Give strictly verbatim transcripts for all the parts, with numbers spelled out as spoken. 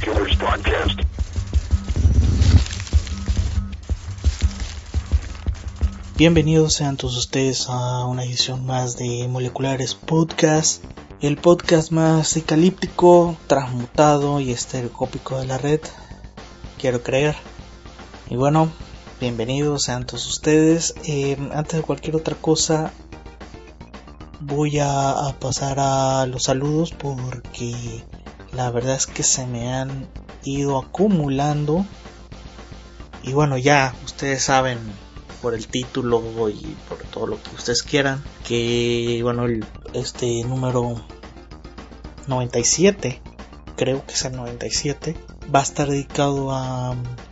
Killers Podcast. Bienvenidos sean todos ustedes a una edición más de Moleculares Podcast, el podcast más psicalíptico, transmutado y estereocópico de la red, quiero creer. Y bueno, bienvenidos sean todos ustedes. Eh, antes de cualquier otra cosa, voy a, a pasar a los saludos porque la verdad es que se me han ido acumulando. Y bueno, ya ustedes saben por el título y por todo lo que ustedes quieran que bueno, el, este número noventa y siete, creo que es el noventa y siete, va a estar dedicado a,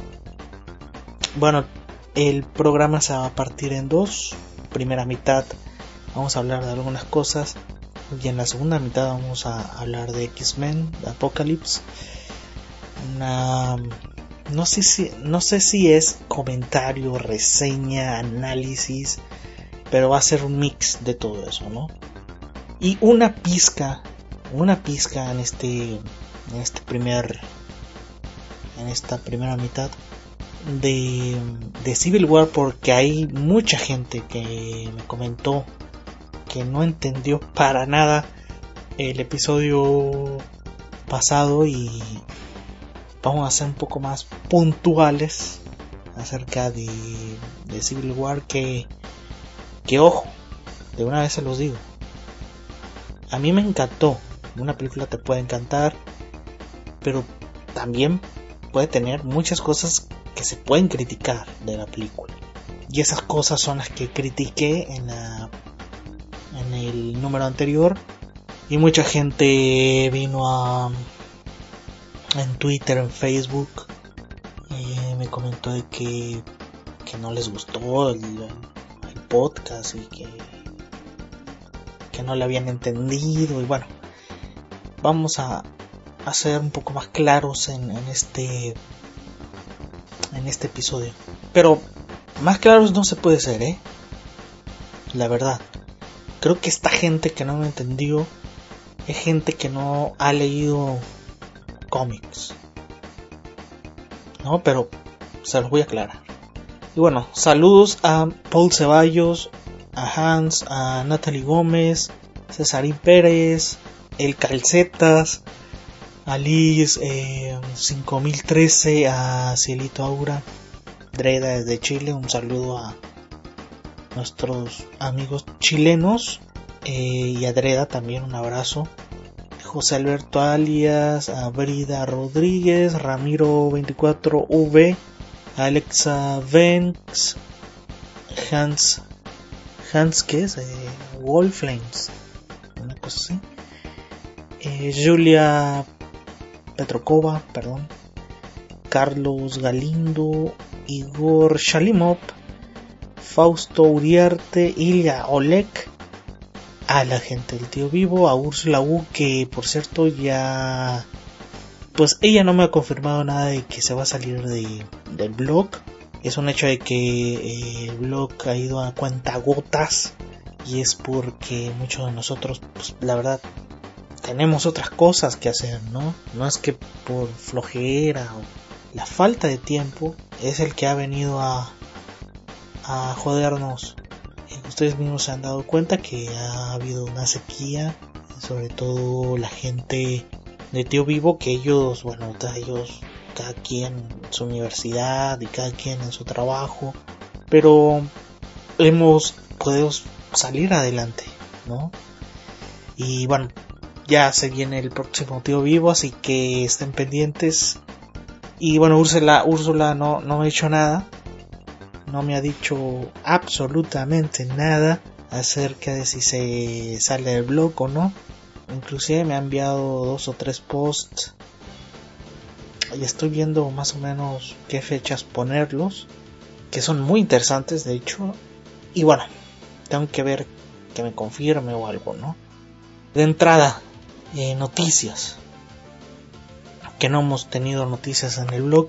bueno, el programa se va a partir en dos. Primera mitad vamos a hablar de algunas cosas y en la segunda mitad vamos a hablar de X-Men, de Apocalypse. Una No sé si no sé si es comentario, reseña, análisis, pero va a ser un mix de todo eso, ¿no? Y una pizca, una pizca en este en este primer en esta primera mitad de de Civil War, porque hay mucha gente que me comentó que no entendió para nada el episodio pasado y vamos a ser un poco más puntuales acerca de, de Civil War, que, que ojo, de una vez se los digo, a mí me encantó. Una película te puede encantar, pero también puede tener muchas cosas que se pueden criticar de la película, y esas cosas son las que critiqué en, la, en el número anterior, y mucha gente vino a en Twitter, en Facebook, eh, me comentó de que, que no les gustó el, el podcast y que, que no le habían entendido. Y bueno, vamos a, a ser un poco más claros en, en este en este episodio. Pero más claros no se puede ser, ¿eh? La verdad, creo que esta gente que no me entendió es gente que no ha leído cómics, no, pero se los voy a aclarar. Y bueno, saludos a Paul Ceballos, a Hans, a Natalie Gómez, Cesarín Pérez, El Calcetas, a Liz eh, cinco mil trece, a Cielito Aura, Dreda desde Chile. Un saludo a nuestros amigos chilenos, eh, y a Dreda también un abrazo. José Alberto Alias, a Brida Rodríguez, Ramiro veinticuatro V, Alexa Venx, Hans, Hans, ¿qué es? Eh, Wolflames, una cosa así. Eh, Julia Petrokova, perdón. Carlos Galindo, Igor Shalimov, Fausto Uriarte, Ilya Oleg, a la gente del Tío Vivo, a Úrsula U, que por cierto ya, pues ella no me ha confirmado nada de que se va a salir de, del blog. Es un hecho de que eh, el blog ha ido a cuentagotas, y es porque muchos de nosotros, pues la verdad, tenemos otras cosas que hacer, ¿no? No es que por flojera o la falta de tiempo es el que ha venido a, a jodernos. Ustedes mismos se han dado cuenta que ha habido una sequía, sobre todo la gente de Tío Vivo, que ellos, bueno, ellos, cada quien en su universidad y cada quien en su trabajo, pero hemos podido salir adelante, ¿no? Y bueno, ya se viene el próximo Tío Vivo, así que estén pendientes. Y bueno, Úrsula, Úrsula no, no ha hecho nada. No me ha dicho absolutamente nada acerca de si se sale del blog o no. Inclusive me ha enviado dos o tres posts y estoy viendo más o menos qué fechas ponerlos, que son muy interesantes de hecho. Y bueno, tengo que ver que me confirme o algo, ¿no? De entrada, eh, noticias, que no hemos tenido noticias en el blog.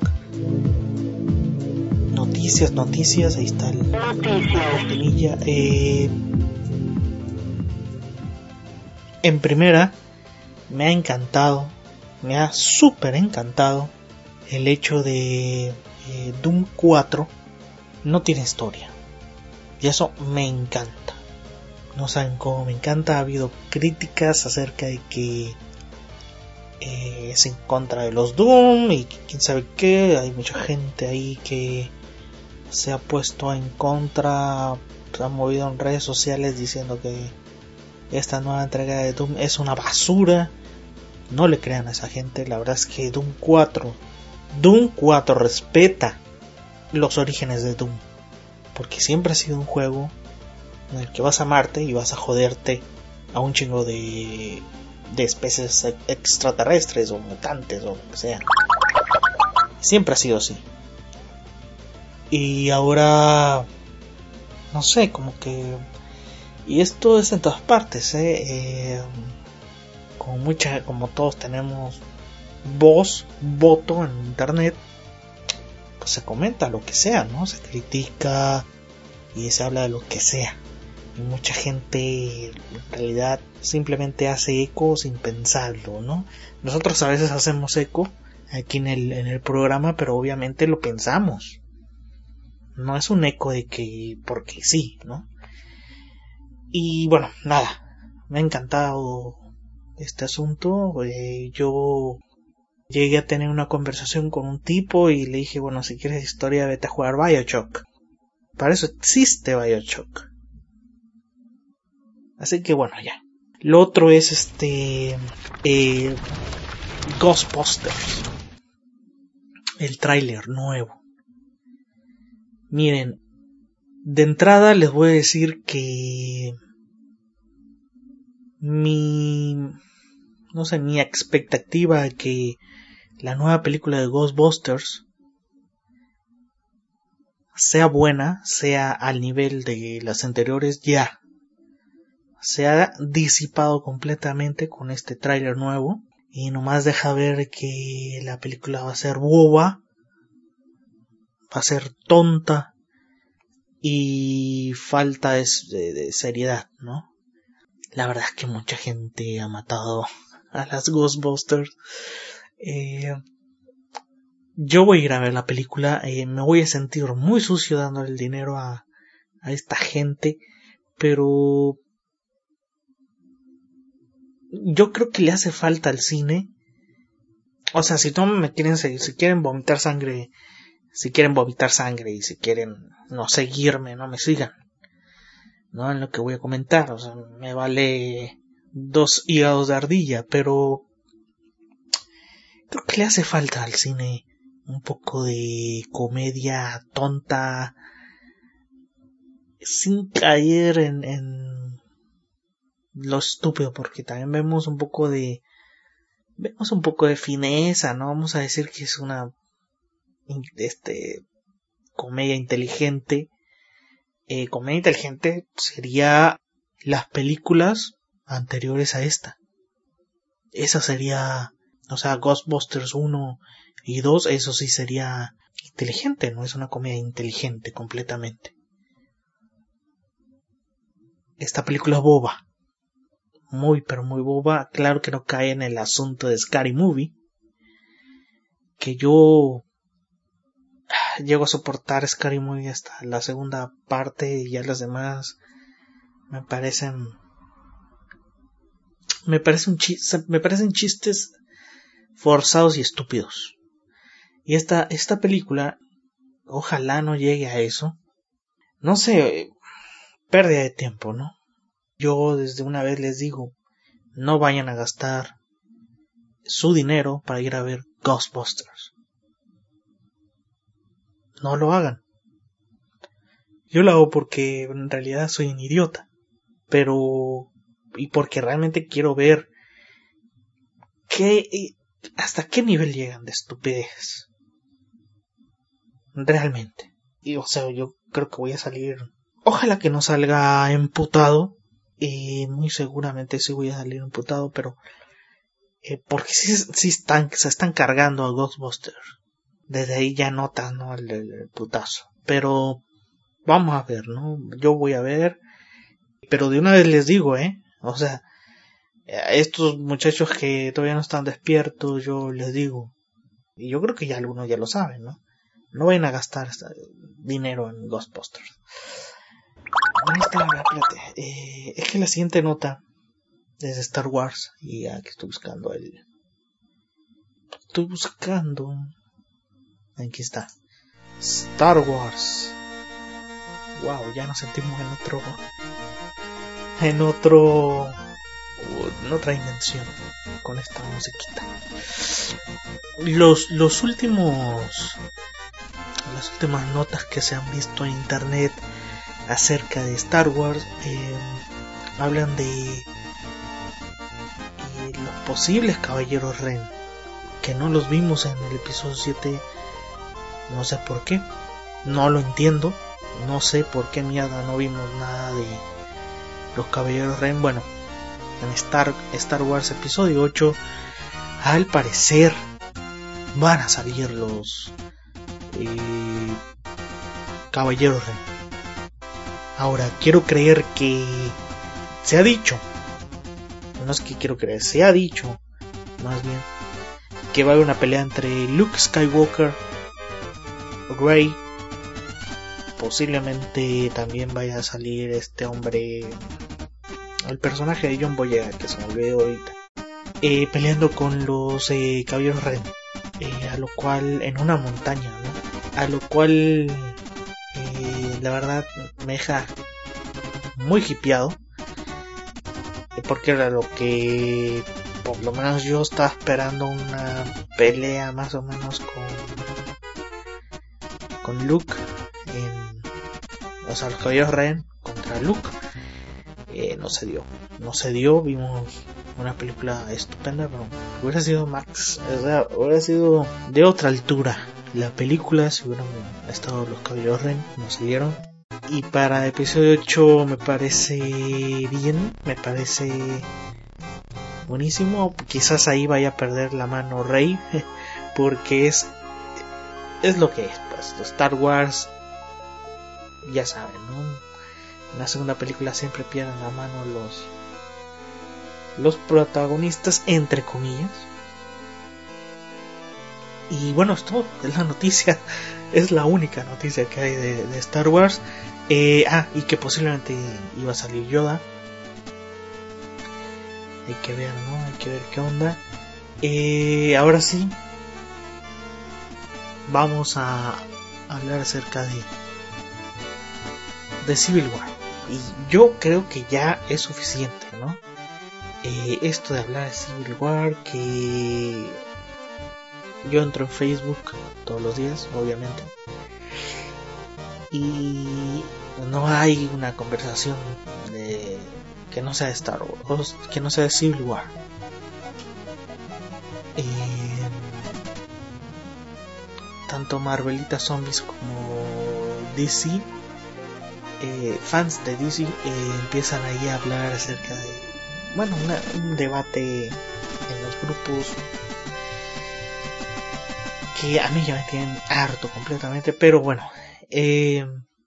Noticias, noticias, ahí está el cortinilla. Eh, en primera, me ha encantado me ha súper encantado el hecho de eh, Doom cuatro no tiene historia. Y eso me encanta. No saben cómo me encanta. Ha habido críticas acerca de que eh, es en contra de los Doom y quién sabe qué. Hay mucha gente ahí que se ha puesto en contra, se ha movido en redes sociales diciendo que esta nueva entrega de Doom es una basura. No le crean a esa gente. La verdad es que Doom cuatro Doom cuatro respeta los orígenes de Doom, porque siempre ha sido un juego en el que vas a Marte y vas a joderte a un chingo de, de especies extraterrestres o mutantes o lo que sea. Siempre ha sido así. Y ahora, no sé, como que... Y esto es en todas partes, ¿eh? Eh, como, mucha, como todos tenemos voz, voto en internet, pues se comenta lo que sea, ¿no? Se critica y se habla de lo que sea. Y mucha gente en realidad simplemente hace eco sin pensarlo, ¿no? Nosotros a veces hacemos eco aquí en el, en el programa, pero obviamente lo pensamos. No es un eco de que porque sí, ¿no? Y bueno, nada, me ha encantado este asunto. Eh, yo llegué a tener una conversación con un tipo y le dije, bueno, si quieres historia, vete a jugar BioShock. Para eso existe BioShock. Así que bueno, ya. Lo otro es este eh, Ghostbusters, el tráiler nuevo. Miren, de entrada les voy a decir que mi no sé, mi expectativa de que la nueva película de Ghostbusters sea buena, sea al nivel de las anteriores, ya se ha disipado completamente con este tráiler nuevo. Y nomás deja ver que la película va a ser boba, va a ser tonta y falta de, de, de seriedad, ¿no? La verdad es que mucha gente ha matado a las Ghostbusters. Eh, yo voy a ir a ver la película, eh, me voy a sentir muy sucio dándole el dinero a, a esta gente, pero yo creo que le hace falta al cine. O sea, si no me quieren seguir, si quieren vomitar sangre, si quieren vomitar sangre y si quieren no seguirme, no me sigan, no en lo que voy a comentar. O sea, me vale dos hígados de ardilla, pero creo que le hace falta al cine un poco de comedia tonta, sin caer en, en lo estúpido, porque también vemos un poco de vemos un poco de fineza, no vamos a decir que es una este comedia inteligente. Eh, comedia inteligente sería las películas anteriores a esta. Esa sería, o sea, Ghostbusters uno y dos, eso sí sería inteligente, no es una comedia inteligente completamente. Esta película es boba, muy pero muy boba. Claro que no cae en el asunto de Scary Movie, que yo llego a soportar Scary Movie hasta la segunda parte y ya las demás me parecen me parecen chistes, me parecen chistes forzados y estúpidos. Y esta esta película ojalá no llegue a eso. No sé, pérdida de tiempo, ¿no? Yo desde una vez les digo, no vayan a gastar su dinero para ir a ver Ghostbusters. No lo hagan. Yo lo hago porque en realidad soy un idiota. Pero... y porque realmente quiero ver qué, hasta qué nivel llegan de estupidez. Realmente. Y o sea, yo creo que voy a salir... Ojalá que no salga emputado. Y muy seguramente sí voy a salir emputado, pero... Eh, porque sí, sí están, se están cargando a Ghostbusters. Desde ahí ya notan, ¿no? El, el, el putazo. Pero... vamos a ver, ¿no? Yo voy a ver... pero de una vez les digo, ¿eh? O sea... A estos muchachos que todavía no están despiertos, yo les digo, y yo creo que ya algunos ya lo saben, ¿no? No vayan a gastar dinero en Ghostbusters. ¿Dónde está? Espérate. Eh, es que la siguiente nota es de Star Wars. Y aquí estoy buscando el... Estoy buscando... Aquí está. Star Wars. Wow, ya nos sentimos en otro... En otro... En otra dimensión. Con esta musiquita. Los, los últimos... Las últimas notas que se han visto en internet acerca de Star Wars eh, hablan de eh, los posibles caballeros Ren, que no los vimos en el episodio siete. No sé por qué, no lo entiendo, no sé por qué mierda no vimos nada de los caballeros Ren. Bueno, en Star, Star Wars episodio ocho al parecer van a salir los eh, caballeros Ren. Ahora, quiero creer que se ha dicho, no es que quiero creer, se ha dicho, más bien, que va a haber una pelea entre Luke Skywalker, Rey, posiblemente también vaya a salir este hombre, el personaje de John Boyega, que se me olvidó ahorita, eh, peleando con los eh, caballeros Ren, eh, a lo cual, en una montaña, ¿no? A lo cual... la verdad me deja muy hipeado, porque era lo que por lo menos yo estaba esperando, una pelea más o menos con con Luke en, o sea, los caballeros Ren contra Luke. Eh, no se dio no se dio vimos una película estupenda, pero hubiera sido Max, o sea, hubiera sido de otra altura la película si hubieran estado los caballeros Ren. No se dieron. Y para episodio ocho me parece bien, me parece buenísimo. Quizás ahí vaya a perder la mano Rey, porque es es lo que es, pues Star Wars, ya saben, ¿no? En la segunda película siempre pierden la mano los los protagonistas, entre comillas. Y bueno, esto es la noticia, es la única noticia que hay de, de Star Wars. Eh, ah, y que posiblemente iba a salir Yoda. Hay que ver, ¿no? Hay que ver qué onda. Eh, ahora sí, vamos a hablar acerca de de Civil War. Y yo creo que ya es suficiente, ¿no? Eh, esto de hablar de Civil War, que yo entro en Facebook todos los días, obviamente, y no hay una conversación de que no sea de Star Wars, que no sea de Civil War. Eh, tanto Marvelita Zombies como D C, eh, fans de D C, eh, empiezan ahí a hablar acerca de, bueno, una, un debate en los grupos que a mí ya me tienen harto completamente, pero bueno, eh,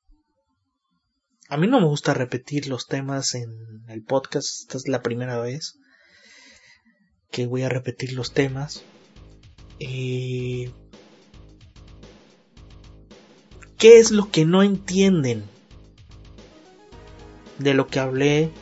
a mí no me gusta repetir los temas en el podcast. Esta es la primera vez que voy a repetir los temas. Eh, ¿Qué es lo que no entienden de lo que hablé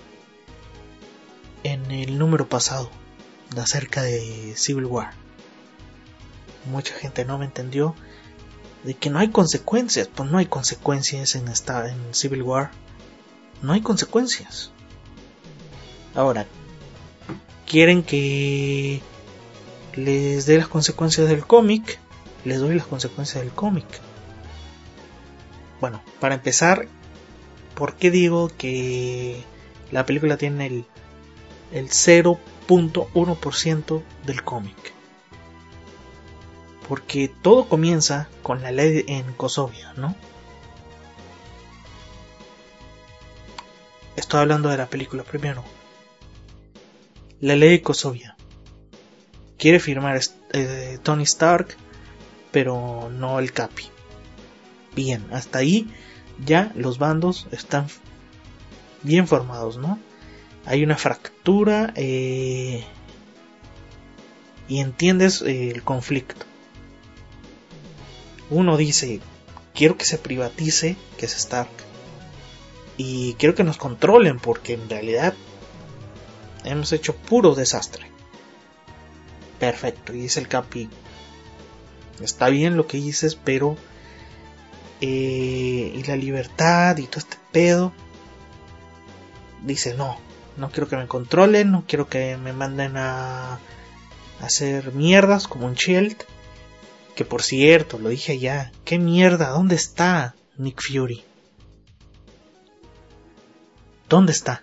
en el número pasado acerca de Civil War? Mucha gente no me entendió de que no hay consecuencias. Pues no hay consecuencias en esta en Civil War. No hay consecuencias. Ahora, ¿quieren que les dé las consecuencias del cómic? Les doy las consecuencias del cómic. Bueno, para empezar, ¿por qué digo que la película tiene el, el cero punto uno por ciento del cómic? Porque todo comienza con la ley en Kosovia, ¿no? Estoy hablando de la película primero. La ley de Kosovia. Quiere firmar eh, Tony Stark, pero no el Capi. Bien, hasta ahí ya los bandos están bien formados, ¿no? hay una fractura eh, y entiendes eh, el conflicto. Uno dice, quiero que se privatice, que es Stark, y quiero que nos controlen, porque en realidad hemos hecho puro desastre. Perfecto, y dice el Capi, está bien lo que dices, pero eh, y la libertad y todo este pedo. Dice, no, no quiero que me controlen, no quiero que me manden a, a hacer mierdas como un Shield. Que por cierto, lo dije ya, ¿qué mierda? ¿Dónde está Nick Fury? ¿Dónde está?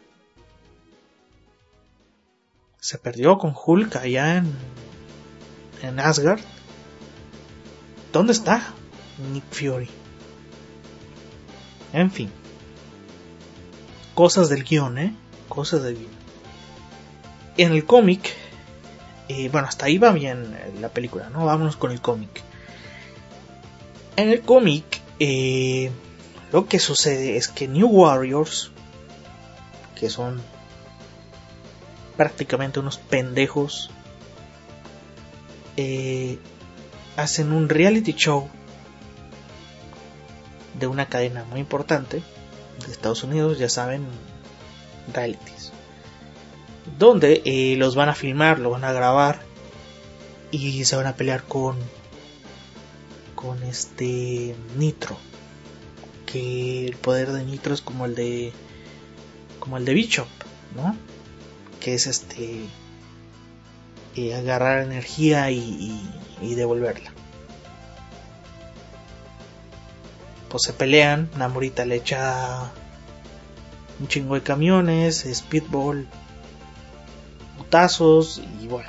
Se perdió con Hulk allá en, en Asgard. ¿Dónde está Nick Fury? En fin. Cosas del guión, ¿eh? Cosas del guión. En el cómic, eh, bueno, hasta ahí va bien la película, ¿no? Vámonos con el cómic. En el cómic, eh, lo que sucede es que New Warriors, que son prácticamente unos pendejos, eh, hacen un reality show de una cadena muy importante de Estados Unidos, ya saben, realities, donde eh, los van a filmar, lo van a grabar y se van a pelear con con este Nitro, que el poder de Nitro es como el de como el de Bishop, ¿no? Que es este eh, agarrar energía y, y, y devolverla. Pues se pelean, Namorita le echa un chingo de camiones, Speedball, putazos y bueno.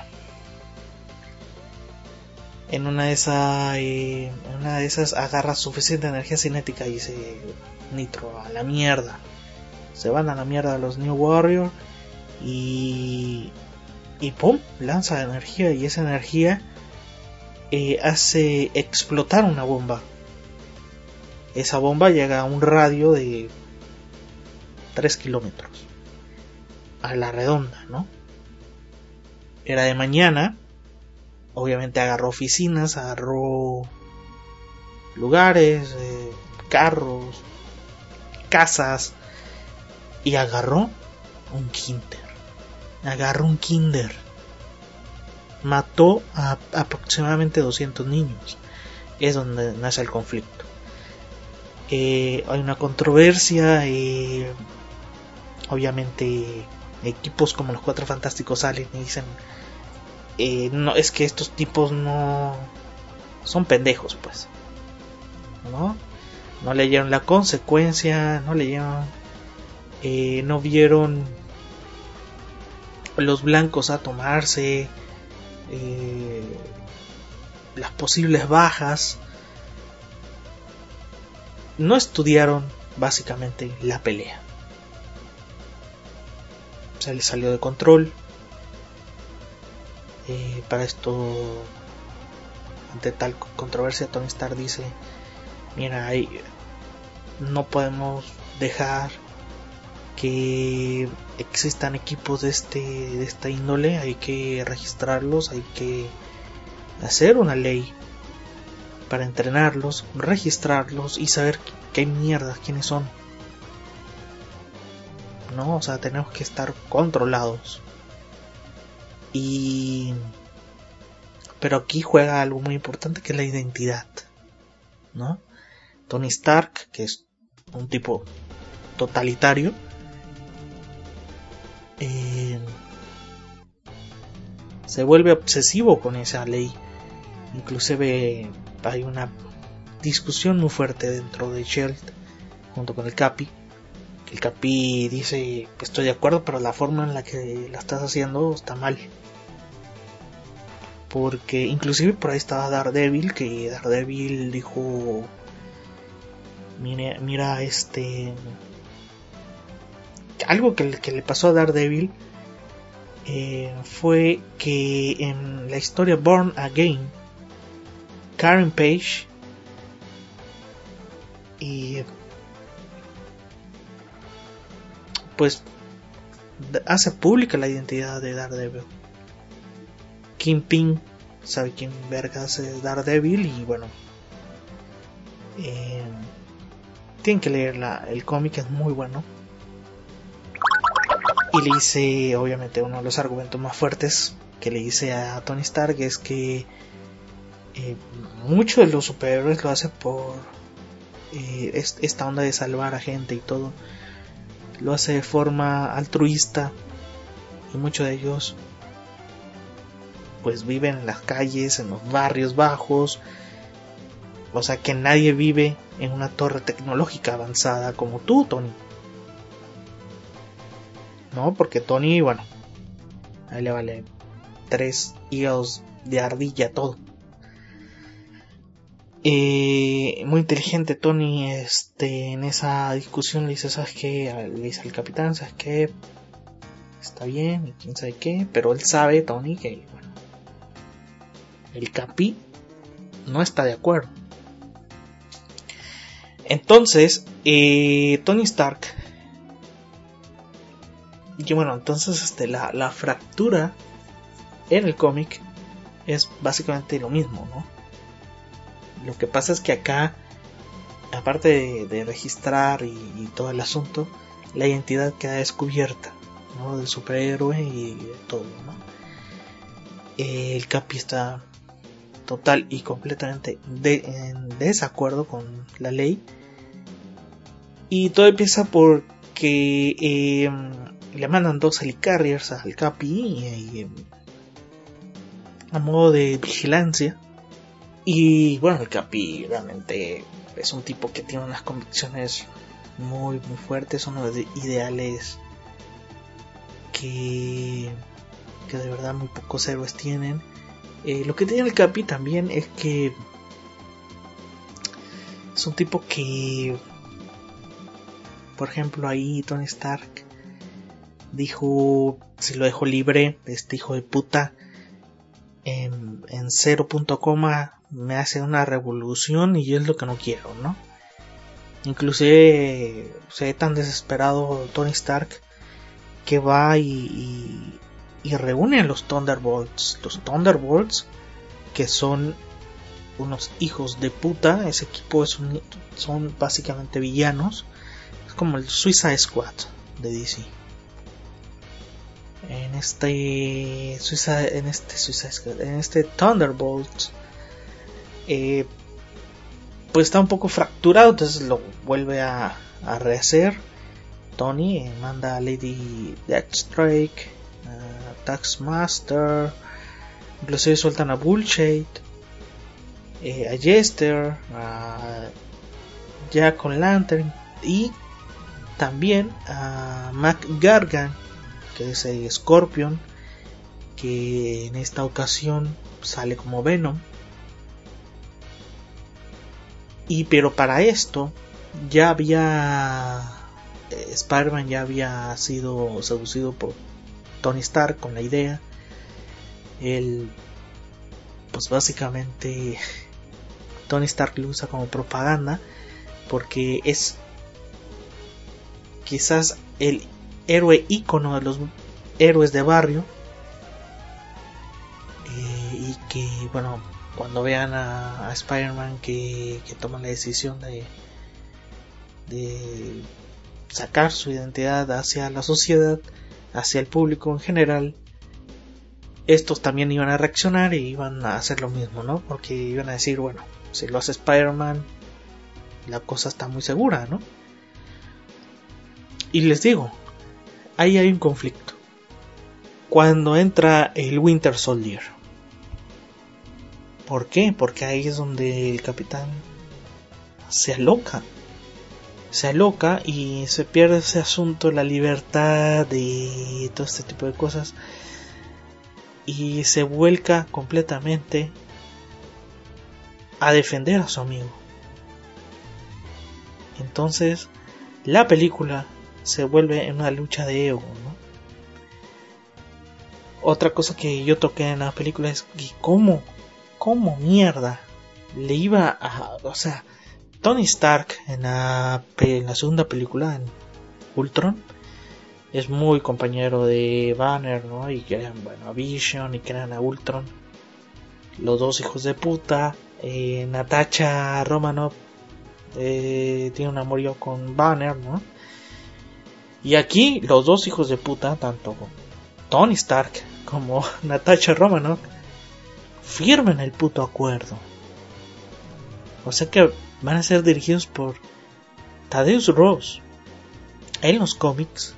En una de esas, eh, en una de esas agarra suficiente energía cinética y dice Nitro, a la mierda. Se van a la mierda los New Warriors y y pum, lanza energía y esa energía eh, hace explotar una bomba. Esa bomba llega a un radio de tres kilómetros a la redonda, ¿no? Era de mañana. Obviamente agarró oficinas, agarró lugares, eh, carros, casas y agarró un kinder. Agarró un kinder. Mató a aproximadamente doscientos niños. Es donde nace el conflicto. Eh, hay una controversia. Eh, obviamente equipos como los Cuatro Fantásticos salen y dicen eh, no, es que estos tipos no son pendejos, pues, no no leyeron la consecuencia, no leyeron eh, no vieron los blancos a tomarse eh, las posibles bajas, no estudiaron básicamente la pelea. Se les salió de control. Eh, para esto, ante tal controversia, Tony Stark dice: mira, hay, no podemos dejar que existan equipos de este de esta índole, hay que registrarlos, hay que hacer una ley para entrenarlos, registrarlos y saber qué mierdas, quiénes son. No, o sea, tenemos que estar controlados. Y pero aquí juega algo muy importante, que es la identidad, ¿no? Tony Stark, que es un tipo totalitario, eh, se vuelve obsesivo con esa ley. Inclusive hay una discusión muy fuerte dentro de Shield junto con el Capi. El Capi dice: estoy de acuerdo, pero la forma en la que la estás haciendo está mal. Porque inclusive por ahí estaba Daredevil, que Daredevil dijo: mira, mira este... algo que, que le pasó a Daredevil eh, fue que en la historia Born Again, Karen Page y pues hace pública la identidad de Daredevil. Kingpin sabe quién vergas es Daredevil y bueno, eh, tienen que leer la, el cómic, es muy bueno. Y le hice, obviamente, uno de los argumentos más fuertes que le hice a Tony Stark es que eh, muchos de los superhéroes lo hacen por eh, esta onda de salvar a gente y todo. Lo hace de forma altruista y muchos de ellos pues viven en las calles, en los barrios bajos. O sea que nadie vive en una torre tecnológica avanzada como tú, Tony. No, porque Tony, bueno, ahí le vale tres hígados de ardilla todo. Eh, muy inteligente Tony, este, en esa discusión le dice, ¿sabes qué? Le dice al capitán, ¿sabes qué? Está bien, y quién sabe qué, pero él sabe, Tony, que bueno, el Capi no está de acuerdo. Entonces, eh, Tony Stark, y bueno, entonces este, la, la fractura en el cómic es básicamente lo mismo, ¿no? Lo que pasa es que acá, aparte de, de registrar y, y todo el asunto, la identidad queda descubierta, ¿no? Del superhéroe y de todo, ¿no? Eh, el Capi está total y completamente de, en desacuerdo con la ley. Y todo empieza porque eh, le mandan dos helicarriers al Capi y, y, a modo de vigilancia. Y bueno, el Capi realmente es un tipo que tiene unas convicciones muy muy fuertes, unos ideales que, que de verdad muy pocos héroes tienen. Eh, lo que tiene el Capi también es que es un tipo que, por ejemplo, ahí Tony Stark dijo, si lo dejo libre, este hijo de puta, en, en cero punto coma me hace una revolución y yo es lo que no quiero, ¿no? Inclusive se ve tan desesperado Tony Stark que va y, y, y reúne a los Thunderbolts. Los Thunderbolts, que son unos hijos de puta. Ese equipo es un, son básicamente villanos. Es como el Suicide Squad de D C. En este Suicide, en este Suicide Squad, en este Thunderbolts, eh, pues está un poco fracturado, entonces lo vuelve a, a rehacer. Tony eh, manda a Lady Deathstrike, a Taskmaster, inclusive sueltan a Bullshade, eh, a Jester, a Jack O'Lantern y también a Mac Gargan, que es el Scorpion, que en esta ocasión sale como Venom. Y pero para esto ya había eh, Spider-Man ya había sido seducido por Tony Stark con la idea. Él, pues básicamente Tony Stark lo usa como propaganda porque es quizás el héroe ícono de los héroes de barrio, eh, y que bueno, cuando vean a, a Spider-Man que, que toma la decisión de, de sacar su identidad hacia la sociedad, hacia el público en general, estos también iban a reaccionar y iban a hacer lo mismo, ¿no? Porque iban a decir, bueno, si lo hace Spider-Man, la cosa está muy segura, ¿no? Y les digo, ahí hay un conflicto. Cuando entra el Winter Soldier, ¿por qué? Porque ahí es donde el capitán se aloca. Se aloca y se pierde ese asunto, la libertad y todo este tipo de cosas. Y se vuelca completamente a defender a su amigo. Entonces, la película se vuelve en una lucha de ego, ¿no? Otra cosa que yo toqué en la película es que cómo, cómo mierda le iba a, o sea, Tony Stark en la, en la segunda película, en Ultron, es muy compañero de Banner, ¿no? Y crean, bueno, a Vision y crean a Ultron. Los dos hijos de puta. Eh, Natasha Romanoff eh, tiene un amorío con Banner, ¿no? Y aquí los dos hijos de puta, tanto Tony Stark como Natasha Romanoff, firman el puto acuerdo. O sea que van a ser dirigidos por Thaddeus Ross. En los cómics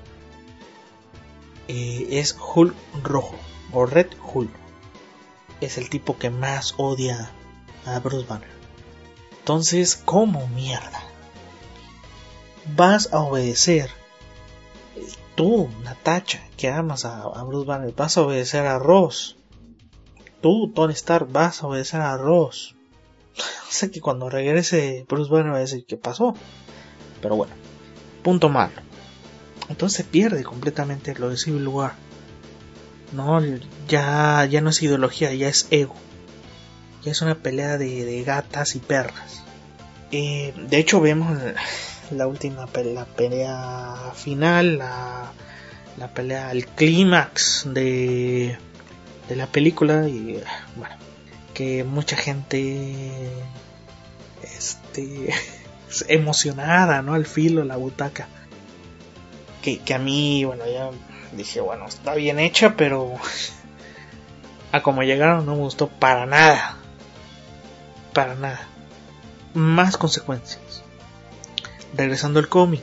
eh, es Hulk rojo o Red Hulk. Es el tipo que más odia a Bruce Banner. Entonces, ¿cómo mierda vas a obedecer? Tú, Natasha, que amas a, a Bruce Banner, vas a obedecer a Ross. Tú, Tony Stark, vas a obedecer a Ross. O sea que cuando regrese Bruce Banner va a decir ¿qué pasó? Pero bueno, punto malo. Entonces pierde completamente lo de Civil War. No, ya, ya no es ideología, ya es ego. Ya es una pelea de, de gatas y perras. Eh, de hecho vemos la última pelea, la pelea final, la, la pelea, el clímax de, de la película. Y bueno, que mucha gente este, emocionada, ¿no? Al filo, la butaca. Que, que a mí, bueno, ya dije, bueno, está bien hecha, pero a como llegaron no me gustó para nada. Para nada. Más consecuencias. Regresando al cómic,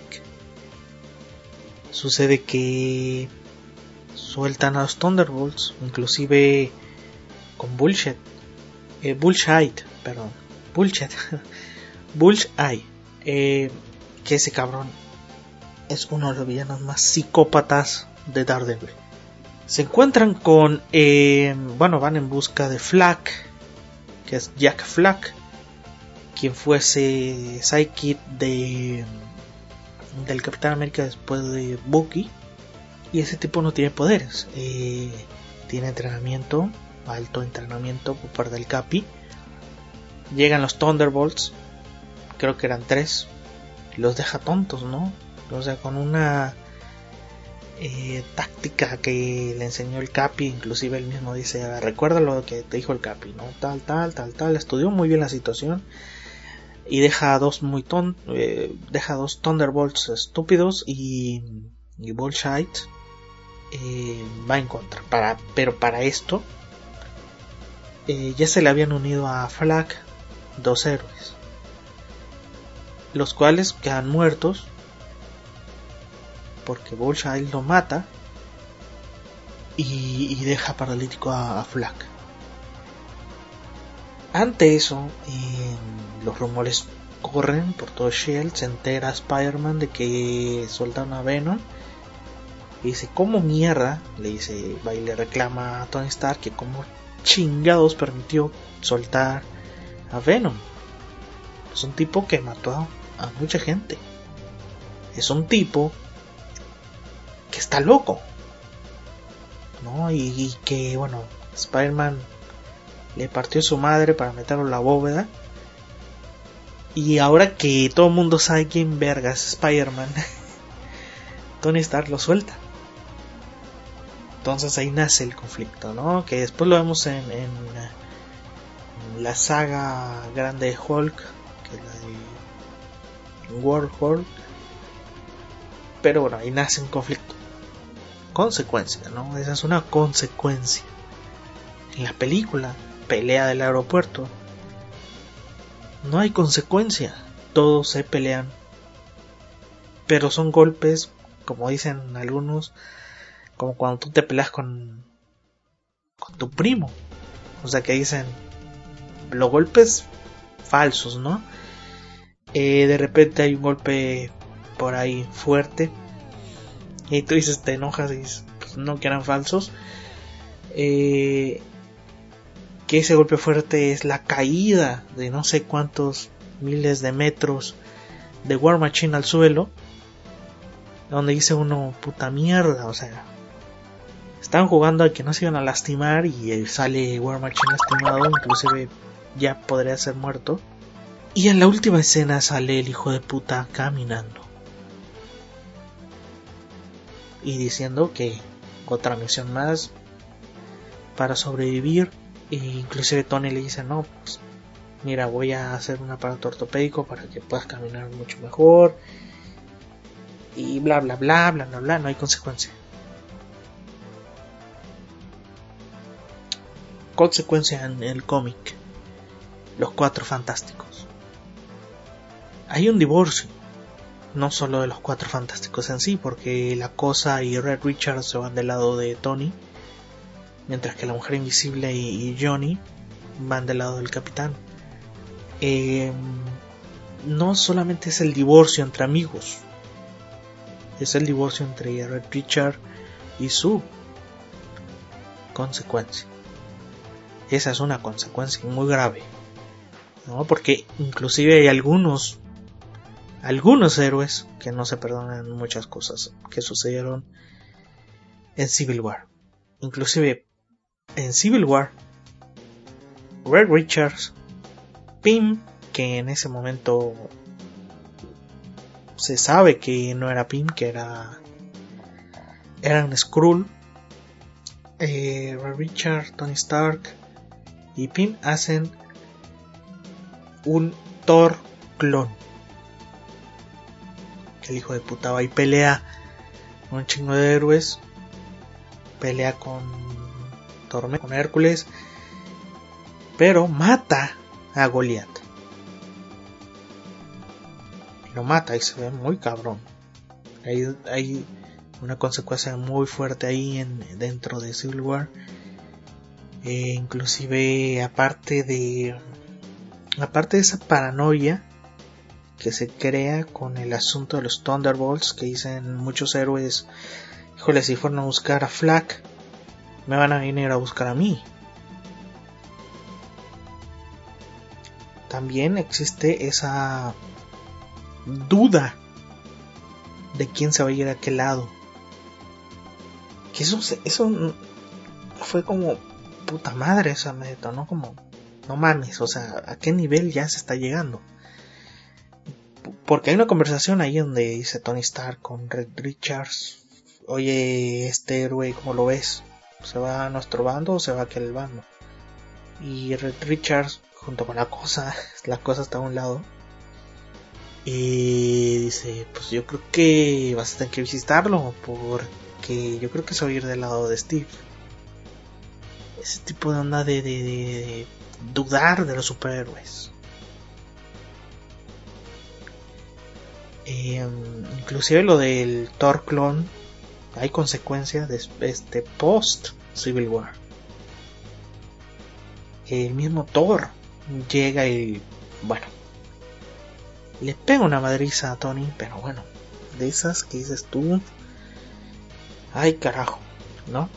sucede que sueltan a los Thunderbolts, inclusive con Bullshit, eh, Bullshit, perdón, Bullshit, Bullseye, eh, que ese cabrón es uno de los villanos más psicópatas de Daredevil. Se encuentran con, eh, bueno, van en busca de Flag, que es Jack Flag, quien fuese sidekick de del Capitán América después de Bucky. Y ese tipo no tiene poderes, eh, tiene entrenamiento, alto entrenamiento por parte del Capi. Llegan los Thunderbolts, creo que eran tres, los deja tontos, ¿no? O sea, con una eh, táctica que le enseñó el Capi, inclusive él mismo dice, recuerda lo que te dijo el Capi, ¿no? Tal, tal, tal, tal, estudió muy bien la situación y deja a dos muy ton, eh, deja a dos Thunderbolts estúpidos y, y Bullshit eh, va en contra. Para, pero para esto eh, ya se le habían unido a Flag dos héroes, los cuales quedan muertos porque Bullseye lo mata y, y deja paralítico a, a Flag. Ante eso, eh, los rumores corren por todo Shield, se entera Spider-Man de que soltaron a Venom y dice, ¿cómo mierda? Le dice, va y le reclama a Tony Stark que cómo chingados permitió soltar a Venom. Es un tipo que mató a, a mucha gente. Es un tipo que está loco, ¿no? Y, y que, bueno, Spider-Man le partió su madre para meterlo en la bóveda. Y ahora que todo el mundo sabe quién verga es Spider-Man, Tony Stark lo suelta. Entonces ahí nace el conflicto, ¿no? Que después lo vemos en, en, en la saga grande de Hulk, que es la de World Hulk. Pero bueno, ahí nace un conflicto. Consecuencia, ¿no? Esa es una consecuencia. En la película, pelea del aeropuerto, no hay consecuencia. Todos se pelean. Pero son golpes, como dicen algunos, como cuando tú te peleas con, con tu primo. O sea que dicen los golpes falsos, ¿no? Eh, de repente hay un golpe por ahí fuerte y tú dices, te enojas y dices, pues no, que eran falsos. Eh, que ese golpe fuerte es la caída de no sé cuántos miles de metros de War Machine al suelo, donde dice uno, puta mierda, o sea, estaban jugando a que no se iban a lastimar y sale War Machine lastimado, inclusive ya podría ser muerto. Y en la última escena sale el hijo de puta caminando. y diciendo que otra misión más para sobrevivir. E inclusive Tony le dice, no, pues mira, voy a hacer un aparato ortopédico para que puedas caminar mucho mejor. Y bla bla bla bla bla bla, no hay consecuencia. Consecuencia en el cómic. Los Cuatro Fantásticos. Hay un divorcio. No solo de los Cuatro Fantásticos en sí, porque la Cosa y Red Richards se van del lado de Tony, mientras que la Mujer Invisible y, y Johnny van del lado del Capitán. Eh, no solamente es el divorcio entre amigos, es el divorcio entre Red Richard y Sue. Consecuencia. Esa es una consecuencia muy grave, ¿no? Porque inclusive hay algunos algunos héroes que no se perdonan muchas cosas que sucedieron en Civil War. Inclusive en Civil War, Red Richards, Pym, que en ese momento se sabe que no era Pym, que era era un Skrull, eh, Red Richards, Tony Stark y Pym hacen un Thor clon. Que el hijo de puta va y pelea con un chingo de héroes, pelea con Tormenta, con Hércules, pero mata a Goliat. Lo mata y se ve muy cabrón. Hay, hay una consecuencia muy fuerte ahí en, dentro de Civil War. Eh, inclusive aparte de aparte de esa paranoia que se crea con el asunto de los Thunderbolts, que dicen muchos héroes, híjole, si fueron a buscar a Flack, me van a venir a buscar a mí. También existe esa duda de quién se va a ir a aquel lado. Que eso, eso fue como puta madre, esa me detonó como, no mames, o sea, ¿a qué nivel ya se está llegando? Porque hay una conversación ahí donde dice Tony Stark con Red Richards, oye, este héroe, ¿cómo lo ves? ¿Se va a nuestro bando o se va a aquel bando? Y Red Richards, junto con la Cosa, la Cosa está a un lado, y dice, pues yo creo que vas a tener que visitarlo, porque yo creo que se va a ir del lado de Steve. Ese tipo de onda de, de, de dudar de los superhéroes. Eh, inclusive lo del Thor clon, hay consecuencias de este post Civil War. El mismo Thor llega y bueno, le pega una madriza a Tony, pero bueno, de esas que dices tú, ay carajo, ¿no?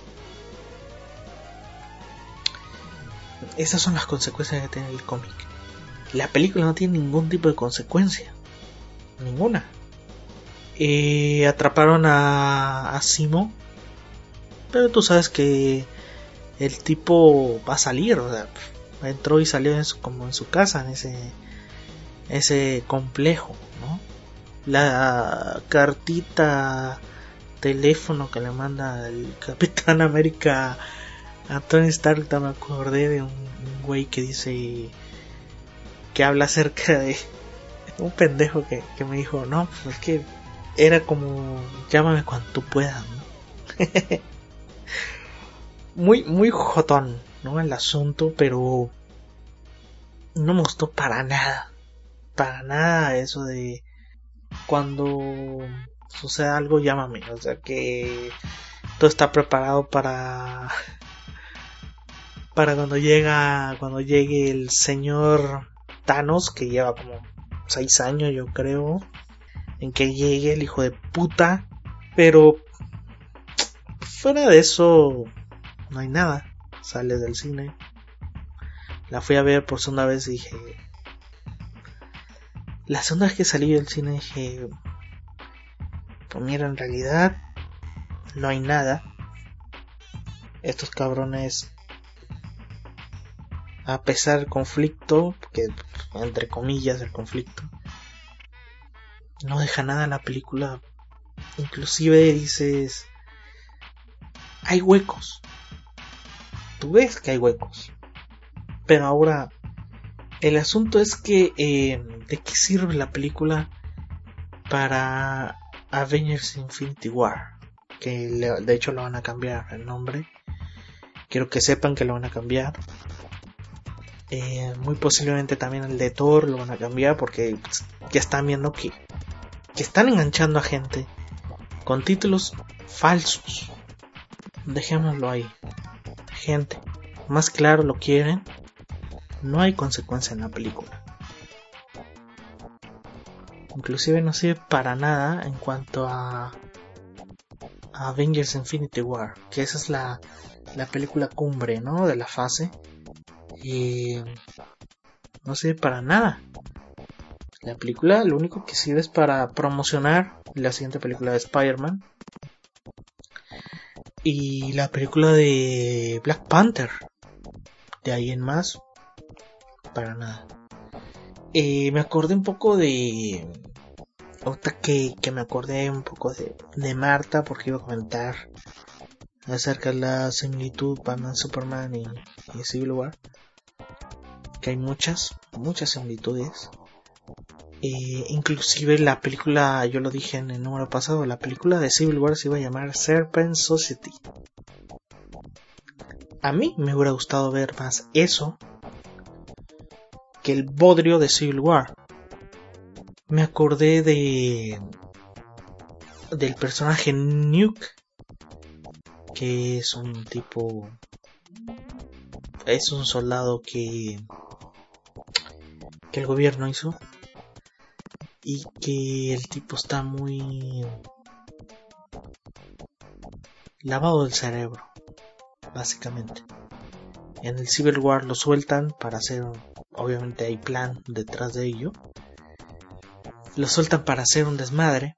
Esas son las consecuencias que tiene el cómic. La película no tiene ningún tipo de consecuencia. Ninguna. Eh, atraparon a, a Simo, pero tú sabes que el tipo va a salir, o sea, entró y salió en su, como en su casa, en ese ese complejo, ¿no? La cartita teléfono que le manda el Capitán América a Tony Stark, me acordé de un, un güey que dice, que habla acerca de un pendejo que, que me dijo, no, pues es que era como, llámame cuando tú puedas, ¿no? muy, muy jotón, ¿no? El asunto, pero no me gustó para nada, para nada eso de cuando suceda algo, llámame, o sea que todo está preparado para, para cuando llega, cuando llegue el señor Thanos, que lleva como seis años yo creo en que llegue el hijo de puta, pero fuera de eso no hay nada. Sale del cine, la fui a ver por segunda vez y dije, la segunda vez que salí del cine dije, pues mira, en realidad no hay nada. Estos cabrones, a pesar del conflicto, que entre comillas el conflicto, no deja nada en la película. Inclusive dices, hay huecos. Tú ves que hay huecos. Pero ahora, el asunto es que eh, ¿de qué sirve la película para Avengers Infinity War? Que le, de hecho lo van a cambiar el nombre. Quiero que sepan que lo van a cambiar. Eh, muy posiblemente también el de Thor lo van a cambiar, porque pues, ya están viendo que, que están enganchando a gente con títulos falsos. Dejémoslo ahí. Gente, más claro lo quieren. No hay consecuencia en la película. Inclusive no sirve para nada en cuanto a, a Avengers Infinity War, que esa es la, la película cumbre, ¿no? De la fase. Y no sirve para nada. La película lo único que sirve es para promocionar la siguiente película de Spider-Man y la película de Black Panther. De ahí en más, para nada. Eh, me acordé un poco de... Ahorita que, que me acordé un poco de, de Marta, porque iba a comentar acerca de la similitud Batman, Superman y, y Civil War. Que hay muchas, muchas similitudes. Eh, inclusive la película, yo lo dije en el número pasado, la película de Civil War se iba a llamar Serpent Society. A mí me hubiera gustado ver más eso que el bodrio de Civil War. Me acordé de del personaje Nuke, que es un tipo, es un soldado que que el gobierno hizo. Y que el tipo está muy lavado del cerebro, básicamente. En el Civil War lo sueltan para hacer, obviamente hay plan detrás de ello. Lo sueltan para hacer un desmadre.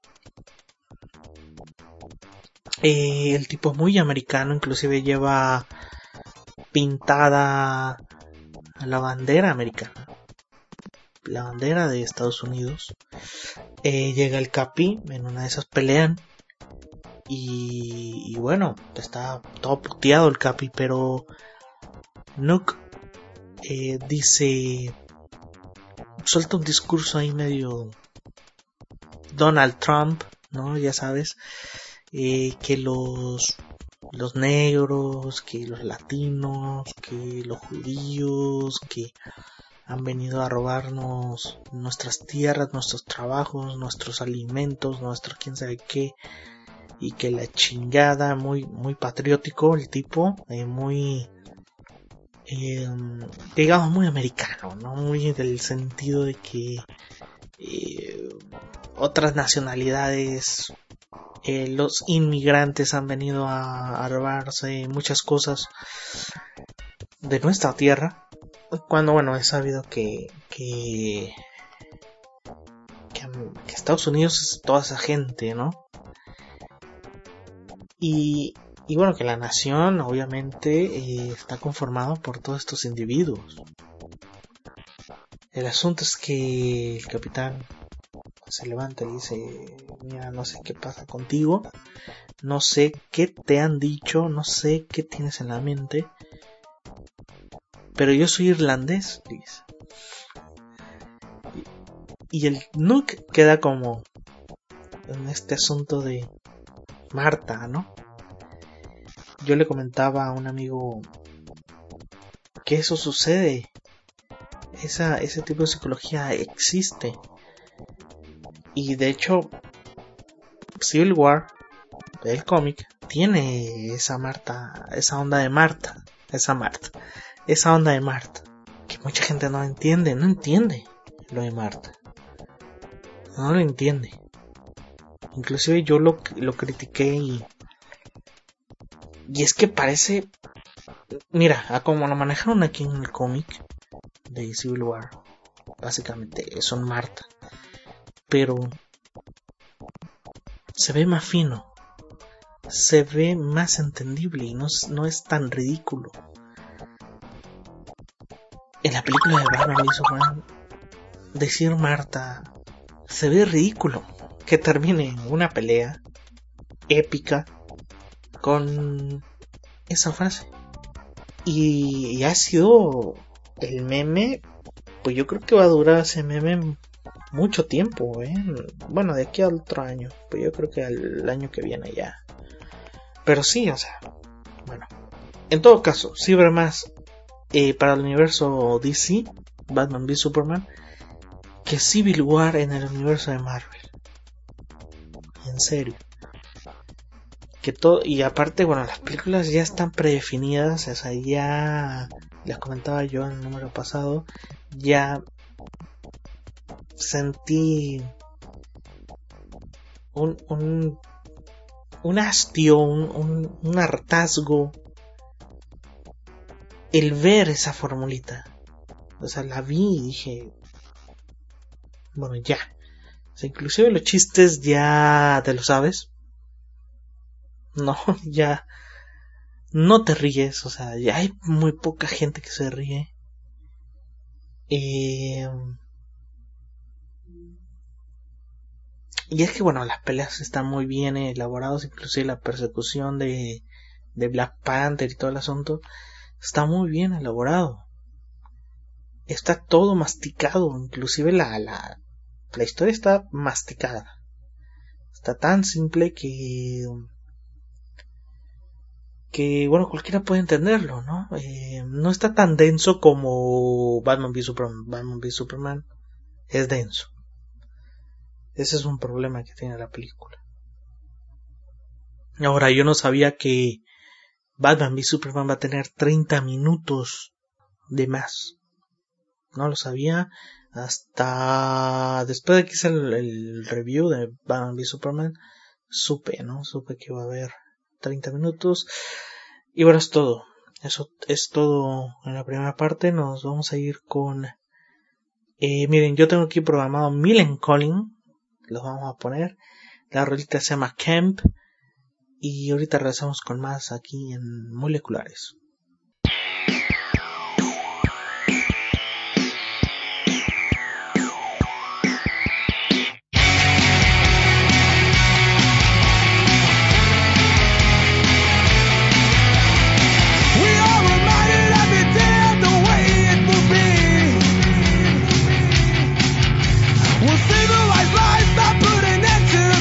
Eh, el tipo es muy americano, inclusive lleva pintada la bandera americana, la bandera de Estados Unidos. Eh, llega el Capi, en una de esas pelean y, y bueno, está todo puteado el Capi, pero Nuke eh, dice, suelta un discurso ahí medio Donald Trump, ¿no? Ya sabes, eh, que los los negros, que los latinos, que los judíos, que han venido a robarnos nuestras tierras, nuestros trabajos, nuestros alimentos, nuestro quién sabe qué, y que la chingada, muy muy patriótico el tipo, eh, muy eh, digamos muy americano, no muy del sentido de que eh, otras nacionalidades, eh, los inmigrantes han venido a, a robarse muchas cosas de nuestra tierra. Cuando, bueno, he sabido que, que, que, que Estados Unidos es toda esa gente, ¿no? Y, y bueno, que la nación, obviamente, eh, está conformado por todos estos individuos. El asunto es que el capitán se levanta y le dice, mira, no sé qué pasa contigo, no sé qué te han dicho, no sé qué tienes en la mente, pero yo soy irlandés, dice. Y el Nuke queda como en este asunto de Marta, ¿no? Yo le comentaba a un amigo que eso sucede, esa, ese tipo de psicología existe. Y de hecho, Civil War, el cómic, tiene esa Marta, esa onda de Marta, esa Marta, esa onda de Marta, que mucha gente no entiende, no entiende lo de Marta, no lo entiende. Inclusive yo lo, lo critiqué y, y es que parece, mira, a como lo manejaron aquí en el cómic de Civil War, básicamente son Marta, pero se ve más fino, se ve más entendible y no, no es tan ridículo. En la película de Batman y Superman, decir Marta se ve ridículo. Que termine en una pelea épica con esa frase. Y, y ha sido el meme, pues yo creo que va a durar ese meme mucho tiempo, ¿eh? Bueno, de aquí al otro año, pues yo creo que al año que viene ya. Pero sí, o sea, bueno. En todo caso, sí habrá más eh, para el universo D C, Batman v Superman, que Civil War en el universo de Marvel. En serio. Que todo, y aparte, bueno, las películas ya están predefinidas, o sea, ya les comentaba yo en el número pasado, ya sentí un un, un hastio, un, un, un hartazgo el ver esa formulita. O sea, la vi y dije, bueno, ya. O sea, inclusive los chistes ya te lo sabes. No, ya no te ríes, o sea, ya hay muy poca gente que se ríe. Eh, y es que bueno, las peleas están muy bien elaboradas, inclusive la persecución de, de Black Panther y todo el asunto está muy bien elaborado. Está todo masticado, inclusive la, la, la historia está masticada. Está tan simple que que bueno, cualquiera puede entenderlo, ¿no? Eh, no está tan denso como Batman v Superman. Batman v Superman es denso. Ese es un problema que tiene la película. Ahora, yo no sabía que Batman v Superman va a tener treinta minutos de más. No lo sabía hasta después de que hice el, el review de Batman v Superman. Supe, ¿no? Supe que iba a haber treinta minutos. Y bueno, es todo. Eso es todo en la primera parte. Nos vamos a ir con... Eh, miren, yo tengo aquí programado Millen Collin. Los vamos a poner. La rolita se llama Camp. Y ahorita regresamos con más aquí en Moleculares.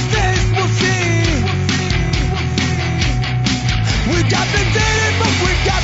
We got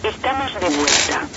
Estamos de vuelta.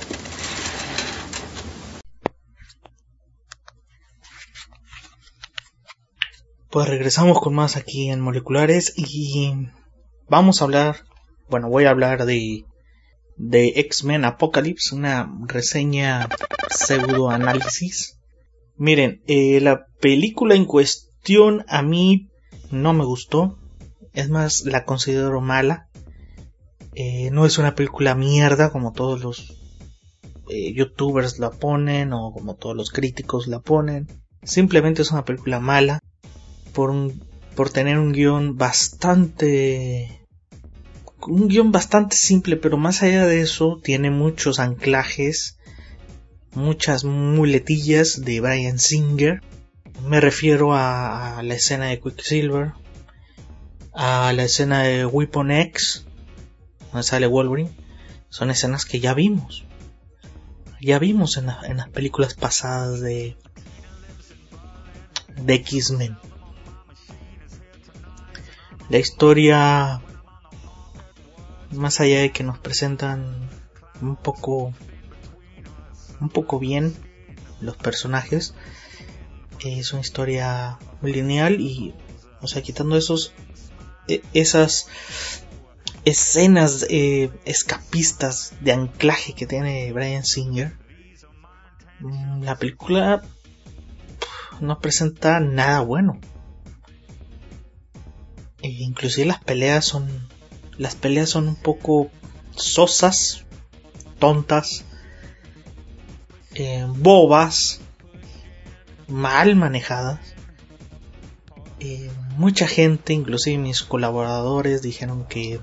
Pues regresamos con más aquí en Moleculares y vamos a hablar, bueno, voy a hablar de, de X-Men Apocalypse, una reseña pseudo-análisis. Miren, eh, la película en cuestión a mí no me gustó, es más, la considero mala. Eh, no es una película mierda como todos los eh, youtubers la ponen o como todos los críticos la ponen. Simplemente es una película mala. Por, un, por tener un guión bastante un guión bastante simple, pero más allá de eso tiene muchos anclajes, muchas muletillas de Bryan Singer. Me refiero a, a la escena de Quicksilver, a la escena de Weapon X, donde sale Wolverine. Son escenas que ya vimos ya vimos en, la, en las películas pasadas de de X-Men. La historia, más allá de que nos presentan un poco un poco bien los personajes, es una historia muy lineal y, o sea, quitando esos esas escenas eh, escapistas de anclaje que tiene Bryan Singer, la película pff, no presenta nada bueno. E inclusive las peleas son las peleas son un poco sosas, tontas, eh, bobas, mal manejadas. Eh, mucha gente, inclusive mis colaboradores, dijeron que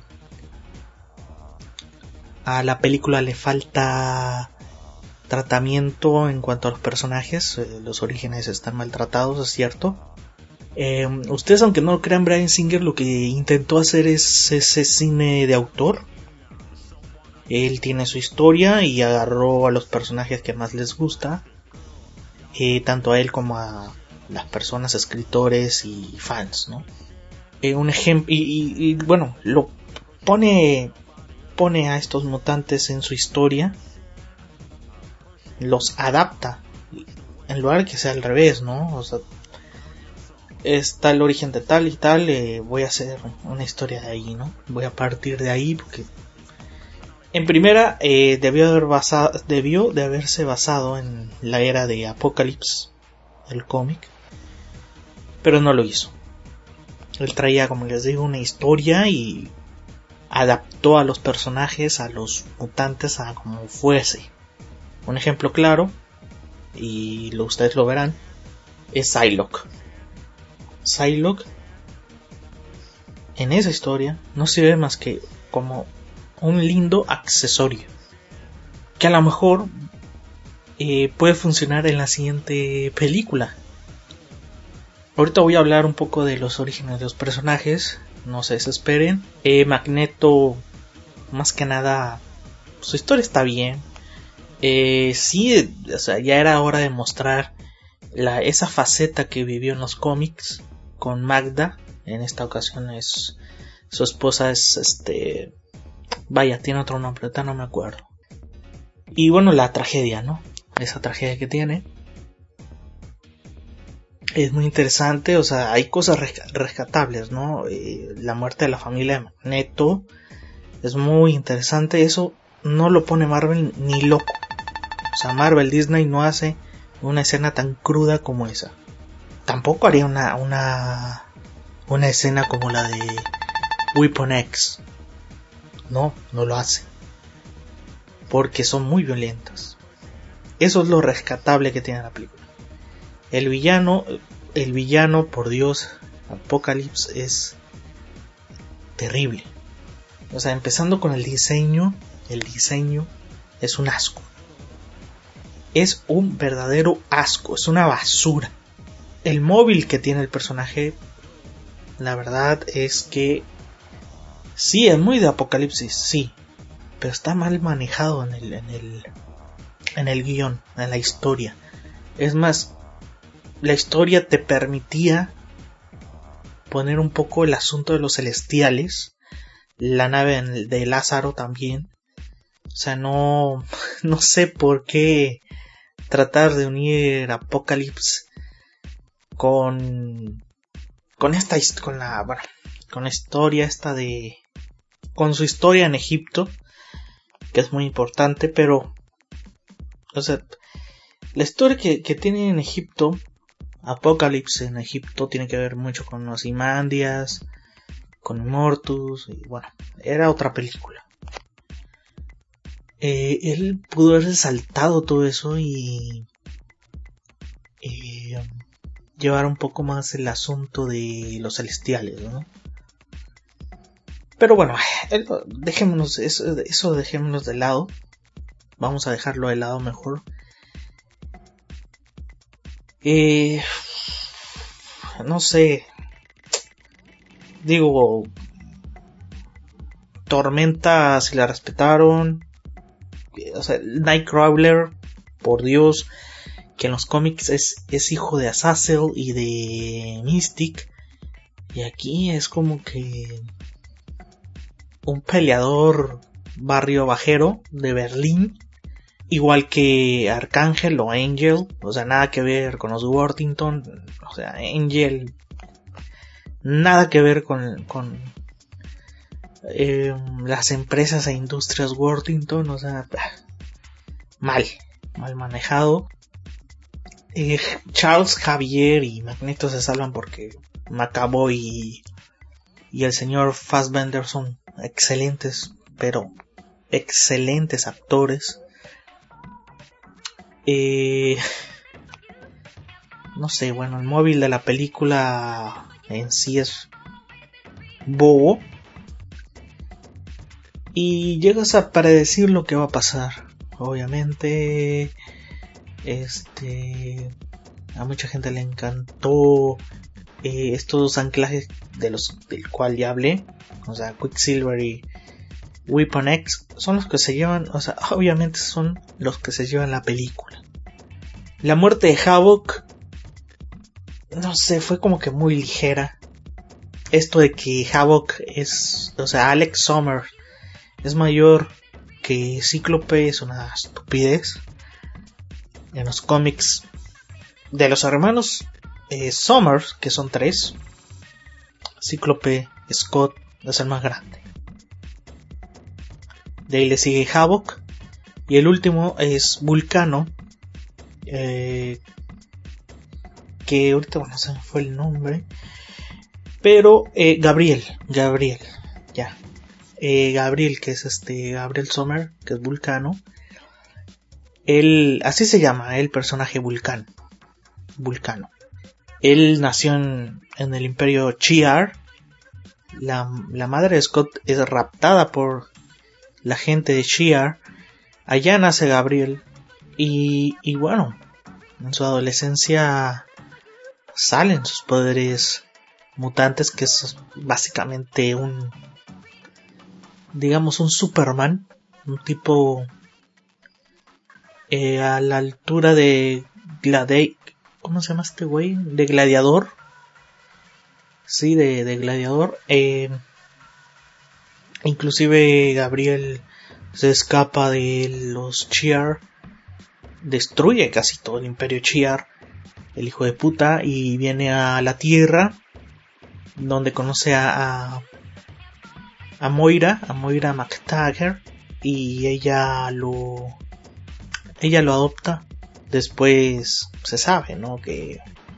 a la película le falta tratamiento en cuanto a los personajes. Eh, los orígenes están maltratados, es cierto. Eh, ustedes, aunque no lo crean, Bryan Singer lo que intentó hacer es ese cine de autor. Él tiene su historia y agarró a los personajes que más les gusta, eh, tanto a él como a las personas, escritores y fans, ¿no? Eh, un ejemplo, y, y, y bueno, lo pone pone a estos mutantes en su historia, los adapta, en lugar de que sea al revés, ¿no? O sea, está el origen de tal y tal, eh, voy a hacer una historia de ahí, ¿no? Voy a partir de ahí porque en primera eh, debió haber basado, debió de haberse basado en la era de Apocalypse, el cómic, pero no lo hizo. Él traía, como les digo, una historia y adaptó a los personajes, a los mutantes, a como fuese. Un ejemplo claro, y lo, ustedes lo verán, es Psylocke. Psylocke en esa historia no sirve más que como un lindo accesorio que a lo mejor eh, puede funcionar en la siguiente película. Ahorita voy a hablar un poco de los orígenes de los personajes, no se desesperen. eh, Magneto, más que nada, su historia está bien. Eh, sí, o sea, ya era hora de mostrar la, esa faceta que vivió en los cómics con Magda. En esta ocasión es su esposa, es este, vaya, tiene otro nombre, ahorita no me acuerdo. Y bueno, la tragedia, ¿no? Esa tragedia que tiene es muy interesante. O sea, hay cosas rescatables, ¿no? Eh, la muerte de la familia de Magneto es muy interesante. Eso no lo pone Marvel ni loco. O sea, Marvel, Disney no hace una escena tan cruda como esa. Tampoco haría una una una escena como la de Weapon X. No, no lo hace, porque son muy violentas. Eso es lo rescatable que tiene la película. El villano, el villano, por Dios, Apocalypse es terrible. O sea, empezando con el diseño, el diseño es un asco. Es un verdadero asco, es una basura. El móvil que tiene el personaje, la verdad es que sí, es muy de Apocalipsis, sí, pero está mal manejado en el, en el, en el guión, en la historia. Es más, la historia te permitía poner un poco el asunto de los celestiales, la nave de Lázaro también. O sea, no, no sé por qué tratar de unir Apocalypse con con esta con la bueno, con la historia esta de con su historia en Egipto, que es muy importante, pero o sea, la historia que, que tiene en Egipto, Apocalypse en Egipto, tiene que ver mucho con los Imandias, con Immortus, y bueno, era otra película. Eh, él pudo haber saltado todo eso y, y um, llevar un poco más el asunto de los celestiales, ¿no? Pero bueno, dejémonos eso, eso dejémonos de lado. Vamos a dejarlo de lado mejor. Eh, no sé. Digo, Tormenta si la respetaron. O sea, Nightcrawler, por Dios, que en los cómics es, es hijo de Azazel y de Mystic. Y aquí es como que un peleador barrio bajero de Berlín, igual que Arcángel o Angel, o sea, nada que ver con los Worthington, o sea, Angel, nada que ver con, con eh, las empresas e industrias Worthington, o sea, mal, mal manejado. Eh, Charles Xavier y Magneto se salvan porque Macaboy y, y el señor Fassbender son excelentes, pero excelentes actores. Eh, no sé, bueno, el móvil de la película en sí es bobo y llegas a predecir lo que va a pasar. Obviamente, este, a mucha gente le encantó eh, estos anclajes de los del cual ya hablé, o sea, Quicksilver y Weapon X son los que se llevan, o sea, obviamente son los que se llevan la película. La muerte de Havok, no sé, fue como que muy ligera. Esto de que Havok es, o sea, Alex Summers es mayor que Cíclope es una estupidez. En los cómics de los hermanos eh, Summers, que son tres, Cíclope Scott es el más grande. De ahí le sigue Havok. Y el último es Vulcano. Eh, que ahorita bueno, no se me fue el nombre. Pero eh, Gabriel. Gabriel. Ya. Eh, Gabriel, que es este. Gabriel Sommer, que es Vulcano. Él. Así se llama el personaje Vulcano. Vulcano. Él nació en, en el imperio Shi'ar. La, la madre de Scott es raptada por la gente de Shi'ar. Allá nace Gabriel y, y bueno, en su adolescencia salen sus poderes mutantes, que es básicamente un, digamos, un Superman, un tipo eh, a la altura de Gladiator, ¿cómo se llama este güey? De Gladiador, sí, de, de Gladiador. Eh, inclusive Gabriel se escapa de los Shi'ar, destruye casi todo el imperio Shi'ar, el hijo de puta, y viene a la Tierra, donde conoce a, a, a Moira, a Moira MacTaggert, y ella lo, ella lo adopta. Después se sabe, ¿no? Que,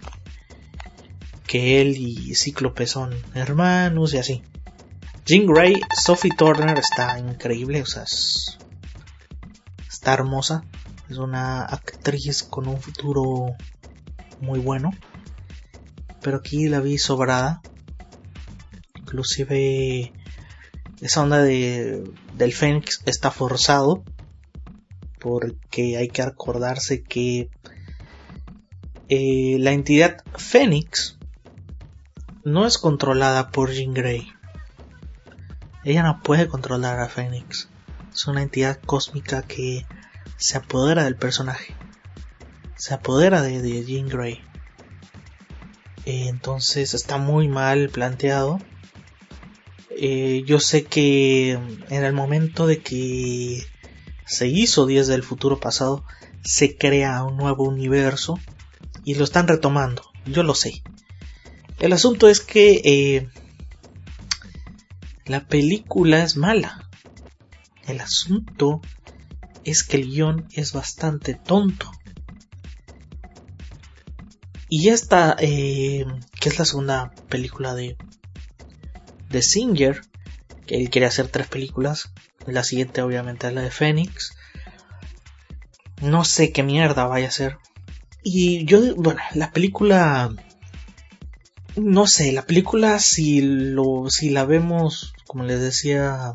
que él y Cíclope son hermanos y así. Jean Grey, Sophie Turner está increíble, o sea, es, está hermosa. Es una actriz con un futuro muy bueno. Pero aquí la vi sobrada. Inclusive esa onda de, del Fénix está forzado. Porque hay que acordarse que eh, la entidad Fénix no es controlada por Jean Grey. Ella no puede controlar a Fénix. Es una entidad cósmica que se apodera del personaje. Se apodera de, de Jean Grey. Eh, entonces está muy mal planteado. Eh, yo sé que en el momento de que se hizo Días del Futuro Pasado, se crea un nuevo universo y lo están retomando, yo lo sé. El asunto es que eh, la película es mala. El asunto es que el guión es bastante tonto. Y esta, eh, que es la segunda película de, de Singer, que él quiere hacer tres películas. La siguiente obviamente es la de Phoenix. No sé qué mierda vaya a ser. Y yo, bueno, la película... No sé, la película si, lo, si la vemos, como les decía...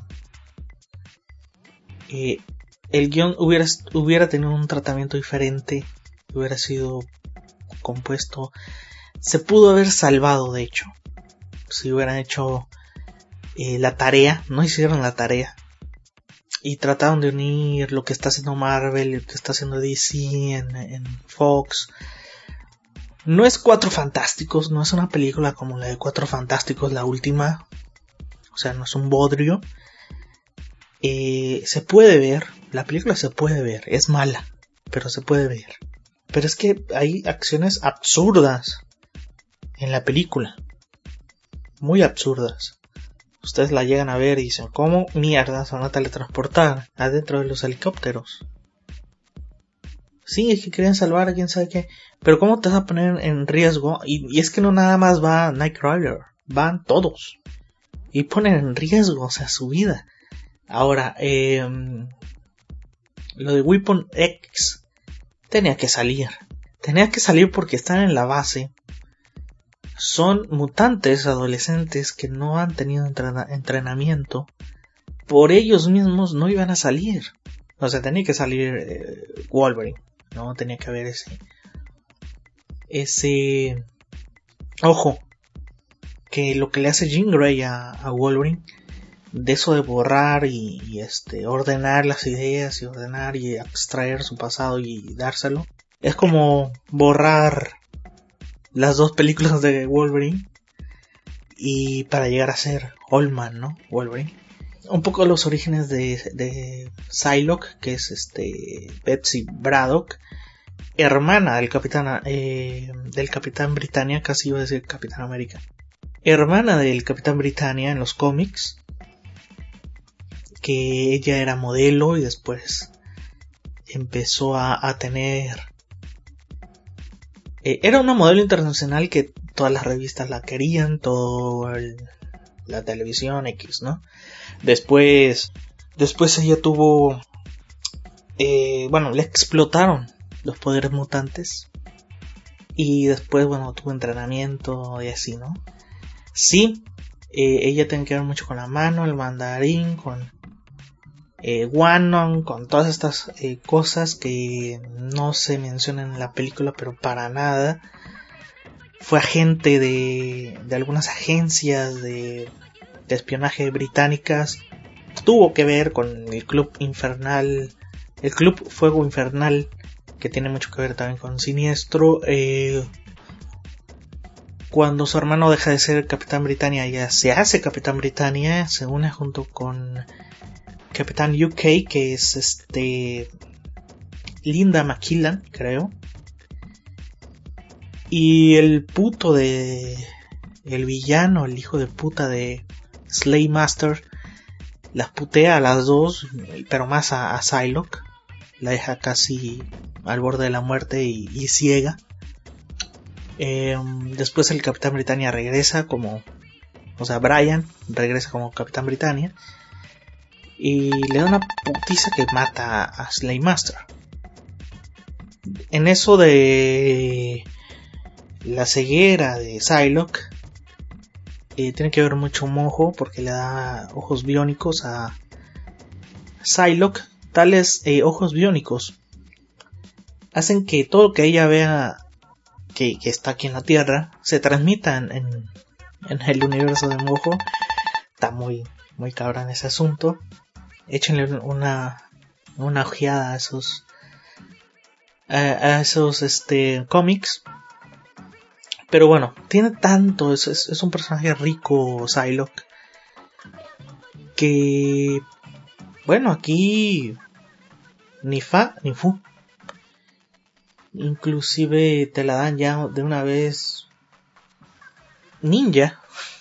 Eh, el guión hubiera, hubiera tenido un tratamiento diferente. Hubiera sido compuesto, se pudo haber salvado, de hecho, si hubieran hecho eh, la tarea. No hicieron la tarea y trataron de unir lo que está haciendo Marvel y lo que está haciendo D C en, en Fox. No es Cuatro Fantásticos, no es una película como la de Cuatro Fantásticos, la última, o sea, no es un bodrio. Eh, se puede ver, la película se puede ver, es mala, pero se puede ver. Pero es que hay acciones absurdas en la película. Muy absurdas. Ustedes la llegan a ver y dicen, ¿cómo mierda se van a teletransportar adentro de los helicópteros? Sí, es que quieren salvar a quién sabe qué. Pero ¿cómo te vas a poner en riesgo? Y, y es que no nada más va Knight Rider. Van todos. Y ponen en riesgo, o sea, su vida. Ahora, eh, lo de Weapon X... Tenía que salir. Tenía que salir porque están en la base. Son mutantes adolescentes que no han tenido entrena- entrenamiento. Por ellos mismos no iban a salir. O sea, tenía que salir eh, Wolverine. No tenía que haber ese... Ese... Ojo. Que lo que le hace Jean Grey a, a Wolverine... De eso de borrar y, y este ordenar las ideas y ordenar y extraer su pasado y dárselo, es como borrar las dos películas de Wolverine y para llegar a ser Allman, ¿no? Wolverine. Un poco los orígenes de, de Psylocke, que es este Betsy Braddock, hermana del Capitán eh, del Capitán Britannia, casi iba a decir Capitán América, hermana del Capitán Britannia en los cómics. Que ella era modelo y después empezó a, a tener... Eh, era una modelo internacional que todas las revistas la querían, toda la televisión X, ¿no? Después, después ella tuvo... Eh, bueno, le explotaron los poderes mutantes. Y después, bueno, tuvo entrenamiento y así, ¿no? Sí, eh, ella tiene que ver mucho con la mano, el mandarín, con... Eh, Wanon, con todas estas eh, cosas que no se mencionan en la película, pero para nada. Fue agente de, de algunas agencias de, de espionaje británicas. Tuvo que ver con el Club Infernal, el Club Fuego Infernal, que tiene mucho que ver también con Siniestro. Eh, cuando su hermano deja de ser Capitán Britannia, ya se hace Capitán Britannia, se une junto con Capitán U K, que es este Linda McKillan, creo. Y el puto de... El villano, el hijo de puta de Slaymaster, las putea a las dos, pero más a, a Psylocke. La deja casi al borde de la muerte y, y ciega. Eh, después el Capitán Britannia regresa como... O sea, Brian regresa como Capitán Britannia. Y le da una putiza que mata a Slaymaster. En eso de la ceguera de Psylocke, eh, tiene que ver mucho Mojo, porque le da ojos biónicos a Psylocke. Tales eh, ojos biónicos hacen que todo lo que ella vea que, que está aquí en la Tierra se transmita en, en, en el universo de Mojo. Está muy, muy cabrón ese asunto. Échenle una, una ojeada a esos, a, a esos este, cómics. Pero bueno, tiene tanto, es, es, es un personaje rico, Psylocke, que bueno, aquí ni fa ni fu. Inclusive te la dan ya de una vez ninja.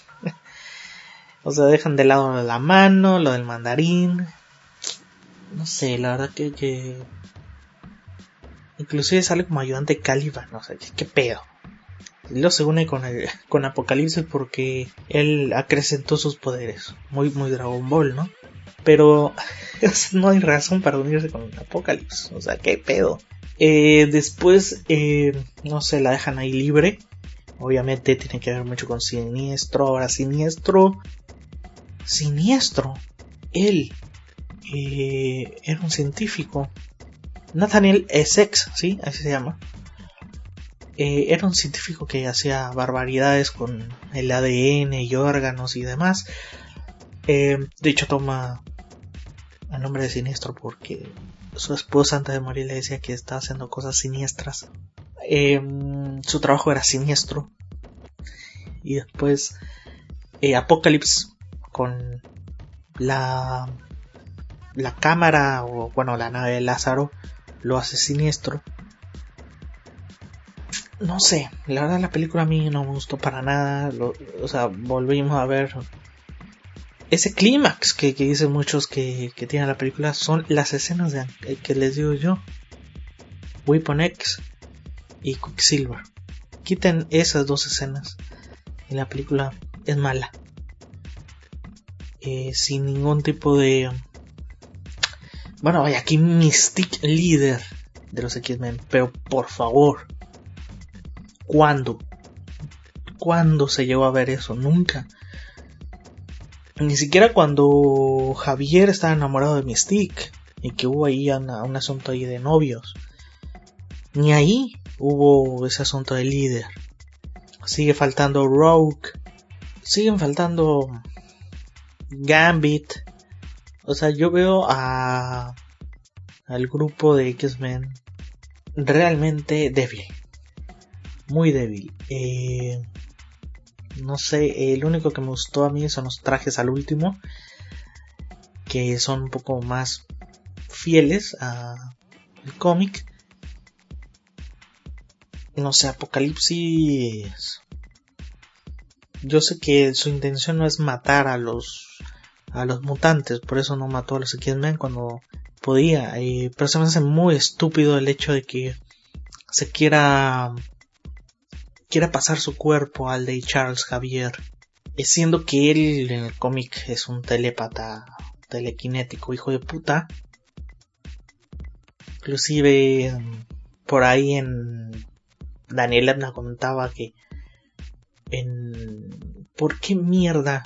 O sea, dejan de lado la mano, lo del mandarín. No sé, la verdad que, que... inclusive sale como ayudante Caliban, no sé, ¿qué, qué pedo? Y luego se une con el, con Apocalipsis porque él acrecentó sus poderes. Muy, muy Dragon Ball, ¿no? Pero no hay razón para unirse con Apocalipsis. O sea, ¿qué pedo? Eh, después, eh, no sé, la dejan ahí libre. Obviamente tiene que ver mucho con Siniestro. Ahora Siniestro... Siniestro. Él eh, era un científico. Nathaniel Essex, ¿sí? Así se llama. Eh, era un científico que hacía barbaridades con el A D N y órganos y demás. Eh, de hecho toma el nombre de Siniestro porque su esposa antes de morir le decía que estaba haciendo cosas siniestras. Eh, su trabajo era siniestro. Y después eh, Apocalypse con la la cámara o bueno la nave de Lázaro lo hace Siniestro. No sé, la verdad la película a mí no me gustó para nada. Lo, o sea, volvimos a ver ese clímax que, que dicen muchos que, que tiene la película. Son las escenas de, que les digo yo, Weapon X y Quicksilver. Quiten esas dos escenas y la película es mala. Eh, sin ningún tipo de... Bueno, vaya, aquí Mystique líder de los X-Men, pero por favor, ¿cuándo? ¿Cuándo se llegó a ver eso? Nunca. Ni siquiera cuando Javier estaba enamorado de Mystique y que hubo ahí una, un asunto ahí de novios. Ni ahí hubo ese asunto de líder. Sigue faltando Rogue. Siguen faltando Gambit. O sea, yo veo a al grupo de X-Men realmente débil. Muy débil. Eh, no sé, el único que me gustó a mí son los trajes al último, que son un poco más fieles al cómic. No sé, Apocalipsis, yo sé que su intención no es matar a los a los mutantes, por eso no mató a los X-Men cuando podía, eh, pero se me hace muy estúpido el hecho de que se quiera quiera pasar su cuerpo al de Charles Xavier, siendo que él en el cómic es un telépata telequinético, hijo de puta. Inclusive por ahí en Daniel Ebna comentaba que en ¿por qué mierda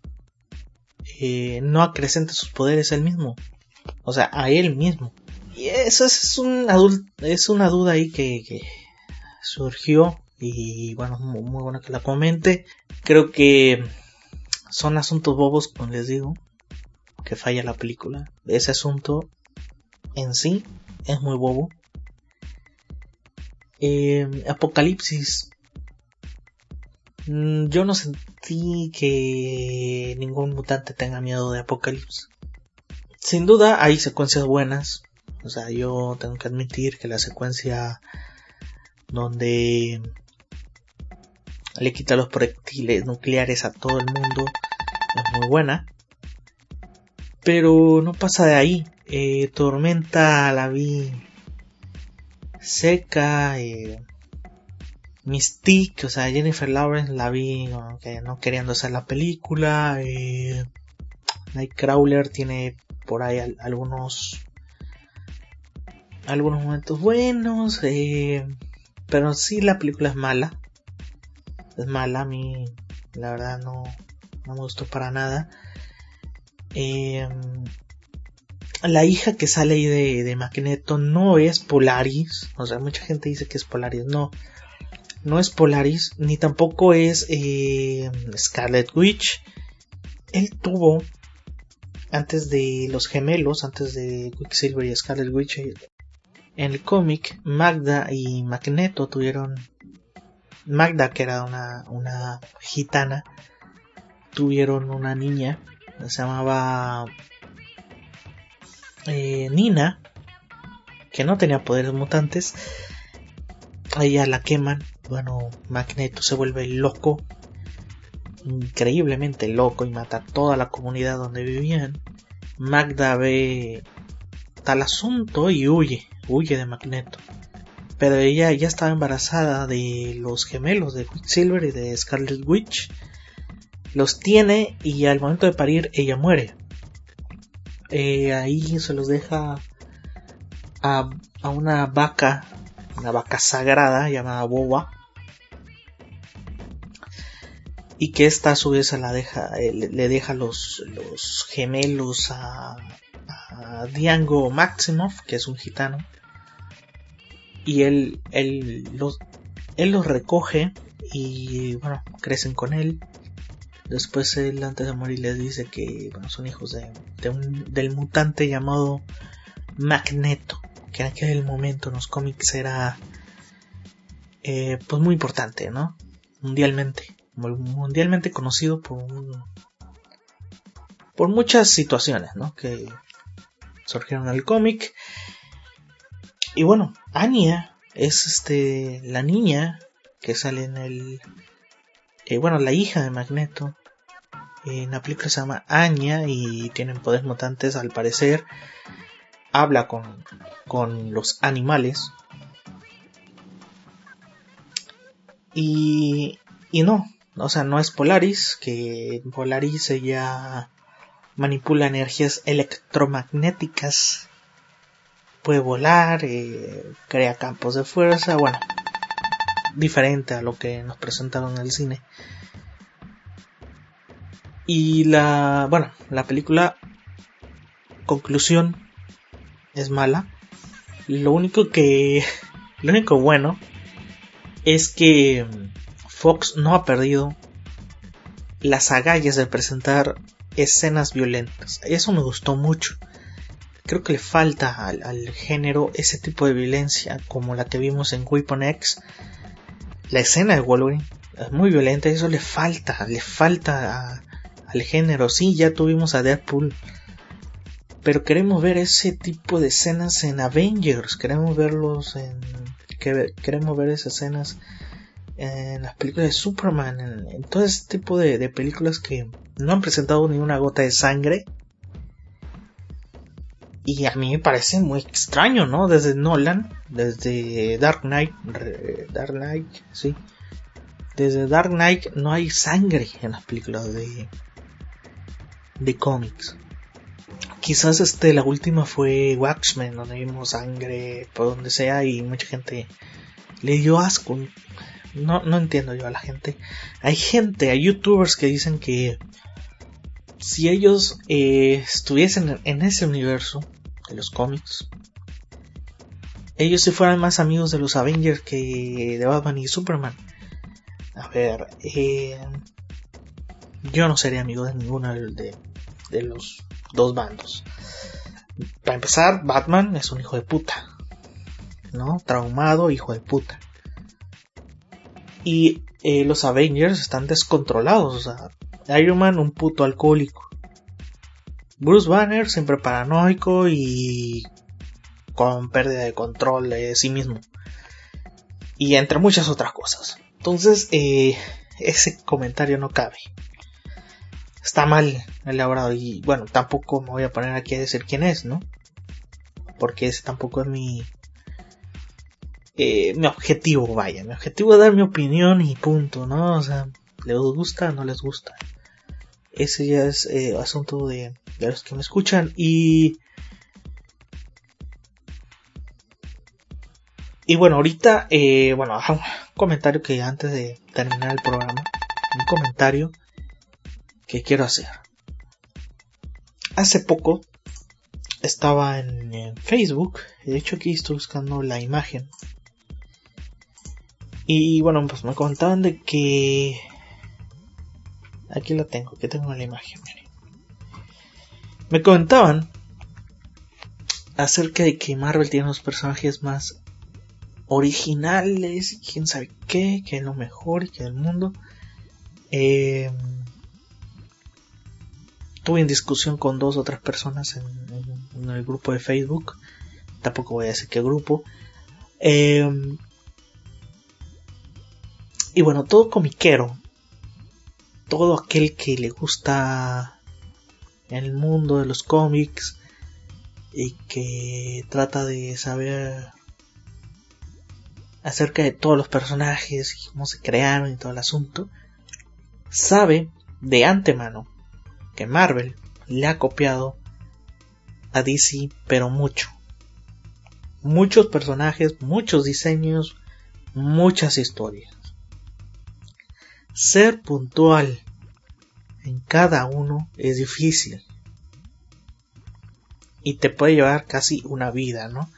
eh, no acrecenta sus poderes él mismo? O sea, a él mismo. Y eso es, un adult, es una duda ahí que, que surgió. Y bueno, muy, muy bueno que la comente. Creo que son asuntos bobos, como les digo, que falla la película. Ese asunto en sí es muy bobo. Eh, Apocalipsis. Yo no sentí que ningún mutante tenga miedo de Apocalipsis. Sin duda hay secuencias buenas. O sea, yo tengo que admitir que la secuencia donde le quita los proyectiles nucleares a todo el mundo es muy buena. Pero no pasa de ahí. Eh, Tormenta la vi seca. Eh, Mystique, o sea, Jennifer Lawrence la vi no, que no queriendo hacer la película. Eh, Nightcrawler tiene por ahí al, algunos algunos momentos buenos, eh, pero sí la película es mala. Es mala, a mí la verdad no, no me gustó para nada. Eh, la hija que sale ahí de, de Magneto no es Polaris, o sea, mucha gente dice que es Polaris, no. No es Polaris, ni tampoco es eh, Scarlet Witch. Él tuvo, antes de los gemelos, antes de Quicksilver y Scarlet Witch, en el cómic, Magda y Magneto tuvieron... Magda, que era una, una gitana, tuvieron una niña, se llamaba eh, Nina. que no tenía poderes mutantes. A ella la queman. Bueno, Magneto se vuelve loco, increíblemente loco, y mata a toda la comunidad donde vivían. Magda ve tal asunto y huye, huye de Magneto. Pero ella ya estaba embarazada de los gemelos de Quicksilver y de Scarlet Witch. Los tiene y al momento de parir ella muere. Eh, ahí se los deja a, a una vaca, una vaca sagrada llamada Boba. Y que esta a su vez la deja, eh, le, le deja los, los gemelos a, a Django Maximoff, que es un gitano. Y él, él, los, él los recoge y bueno, crecen con él. Después él antes de morir les dice que bueno, son hijos de, de un, del mutante llamado Magneto, que en aquel momento en los cómics era eh, pues muy importante, ¿no? Mundialmente, mundialmente conocido por un, por muchas situaciones, ¿no? Que surgieron en el cómic. Y bueno, Anya es este la niña que sale en el eh, bueno, la hija de Magneto. En la película se llama Anya y tienen poderes mutantes al parecer. Habla con, con los animales. Y, y no, o sea, no es Polaris, que Polaris ella manipula energías electromagnéticas. Puede volar, eh, crea campos de fuerza, bueno, diferente a lo que nos presentaron en el cine. Y la, bueno, la película, conclusión, es mala. Lo único que, lo único bueno es que Fox no ha perdido las agallas de presentar escenas violentas. Eso me gustó mucho. Creo que le falta al, al género ese tipo de violencia como la que vimos en Weapon X. La escena de Wolverine es muy violenta, eso le falta, le falta a, al género. Sí, ya tuvimos a Deadpool, pero queremos ver ese tipo de escenas en Avengers, queremos verlos en, que, queremos ver esas escenas en las películas de Superman, en, en todo ese tipo de, de películas que no han presentado ni una gota de sangre. Y a mí me parece muy extraño, ¿no? Desde Nolan, desde Dark Knight, Dark Knight, sí. Desde Dark Knight no hay sangre en las películas de, de cómics. Quizás este, la última fue Watchmen, donde vimos sangre por donde sea y mucha gente le dio asco. No, no entiendo yo a la gente. Hay gente, hay youtubers que dicen que si ellos eh, estuviesen en ese universo de los cómics, ellos si fueran más amigos de los Avengers que de Batman y Superman. A ver, eh, yo no sería amigo de ninguno de, de los dos bandos. Para empezar, Batman es un hijo de puta, ¿no? Traumado, hijo de puta. Y eh, los Avengers están descontrolados. O sea, Iron Man un puto alcohólico. Bruce Banner siempre paranoico y con pérdida de control de sí mismo. Y entre muchas otras cosas. Entonces, eh, ese comentario no cabe. Está mal elaborado. Y bueno, tampoco me voy a poner aquí a decir quién es, ¿no? Porque ese tampoco es mi... Eh, mi objetivo, vaya. Mi objetivo es dar mi opinión y punto, ¿no? O sea, les gusta, no les gusta. Ese ya es eh, asunto de, de los que me escuchan. Y... Y bueno, ahorita, eh, bueno, un comentario que antes de terminar el programa, un comentario que quiero hacer. Hace poco estaba en, en Facebook, de hecho aquí estoy buscando la imagen. Y bueno, pues me contaban de que... Aquí la tengo, que tengo la imagen, miren. Me comentaban acerca de que Marvel tiene los personajes más originales y quién sabe qué, que es lo mejor y que del mundo. Eh, tuve en discusión con dos otras personas en, en, en el grupo de Facebook, tampoco voy a decir qué grupo. Eh, y bueno, todo comiquero, todo aquel que le gusta el mundo de los cómics y que trata de saber acerca de todos los personajes y cómo se crearon y todo el asunto, sabe de antemano que Marvel le ha copiado a D C, pero mucho. Muchos personajes, muchos diseños, muchas historias. Ser puntual en cada uno es difícil y te puede llevar casi una vida, ¿no?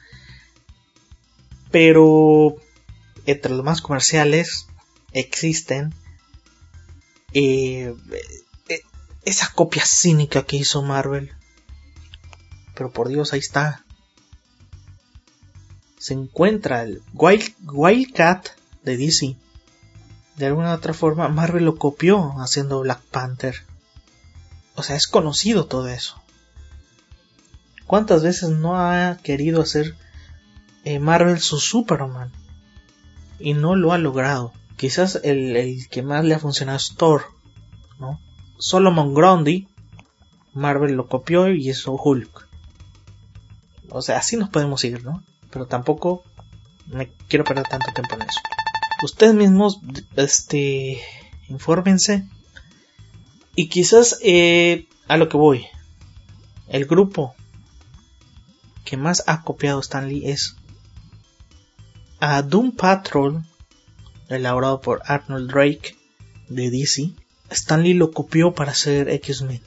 Pero entre los más comerciales existen eh, eh, esa copia cínica que hizo Marvel. Pero por Dios, ahí está. Se encuentra el Wild, Wildcat de D C. De alguna u otra forma Marvel lo copió haciendo Black Panther. O sea, es conocido todo eso. ¿Cuántas veces no ha querido hacer eh, Marvel su Superman? Y no lo ha logrado. Quizás el, el que más le ha funcionado es Thor, ¿no? Solomon Grundy, Marvel lo copió y hizo Hulk. O sea, así nos podemos ir, ¿no? Pero tampoco me quiero perder tanto tiempo en eso. Ustedes mismos, este, infórmense. Y quizás eh, a lo que voy, el grupo que más ha copiado Stan Lee es a Doom Patrol, elaborado por Arnold Drake de D C. Stan Lee lo copió para hacer X-Men.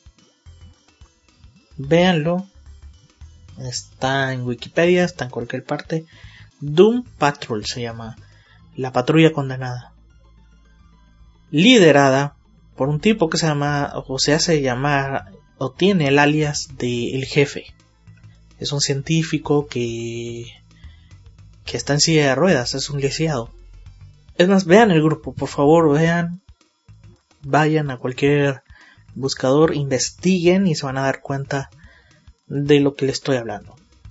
Véanlo. Está en Wikipedia, está en cualquier parte. Doom Patrol se llama. La patrulla condenada. Liderada por un tipo que se llama, o se hace llamar, o tiene el alias de El Jefe. Es un científico que, que está en silla de ruedas, es un lisiado. Es más, vean el grupo, por favor, vean. Vayan a cualquier buscador, investiguen y se van a dar cuenta de lo que les estoy hablando.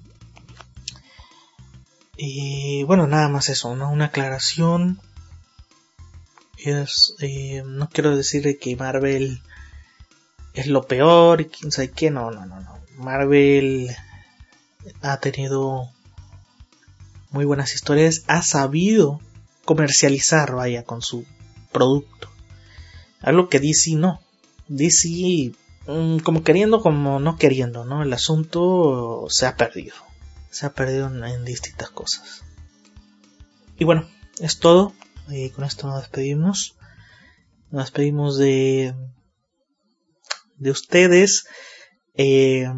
Y bueno, nada más eso, ¿no? Una aclaración. Es, eh, no quiero decir que Marvel es lo peor y quién sabe qué. No, no, no, no. Marvel ha tenido muy buenas historias. Ha sabido comercializar, vaya, con su producto. Algo que D C no. D C, mmm, como queriendo, como no queriendo, ¿no? El asunto se ha perdido. Se ha perdido en, en distintas cosas. Y bueno, es todo. Eh, con esto nos despedimos. Nos despedimos de de ustedes. Eh,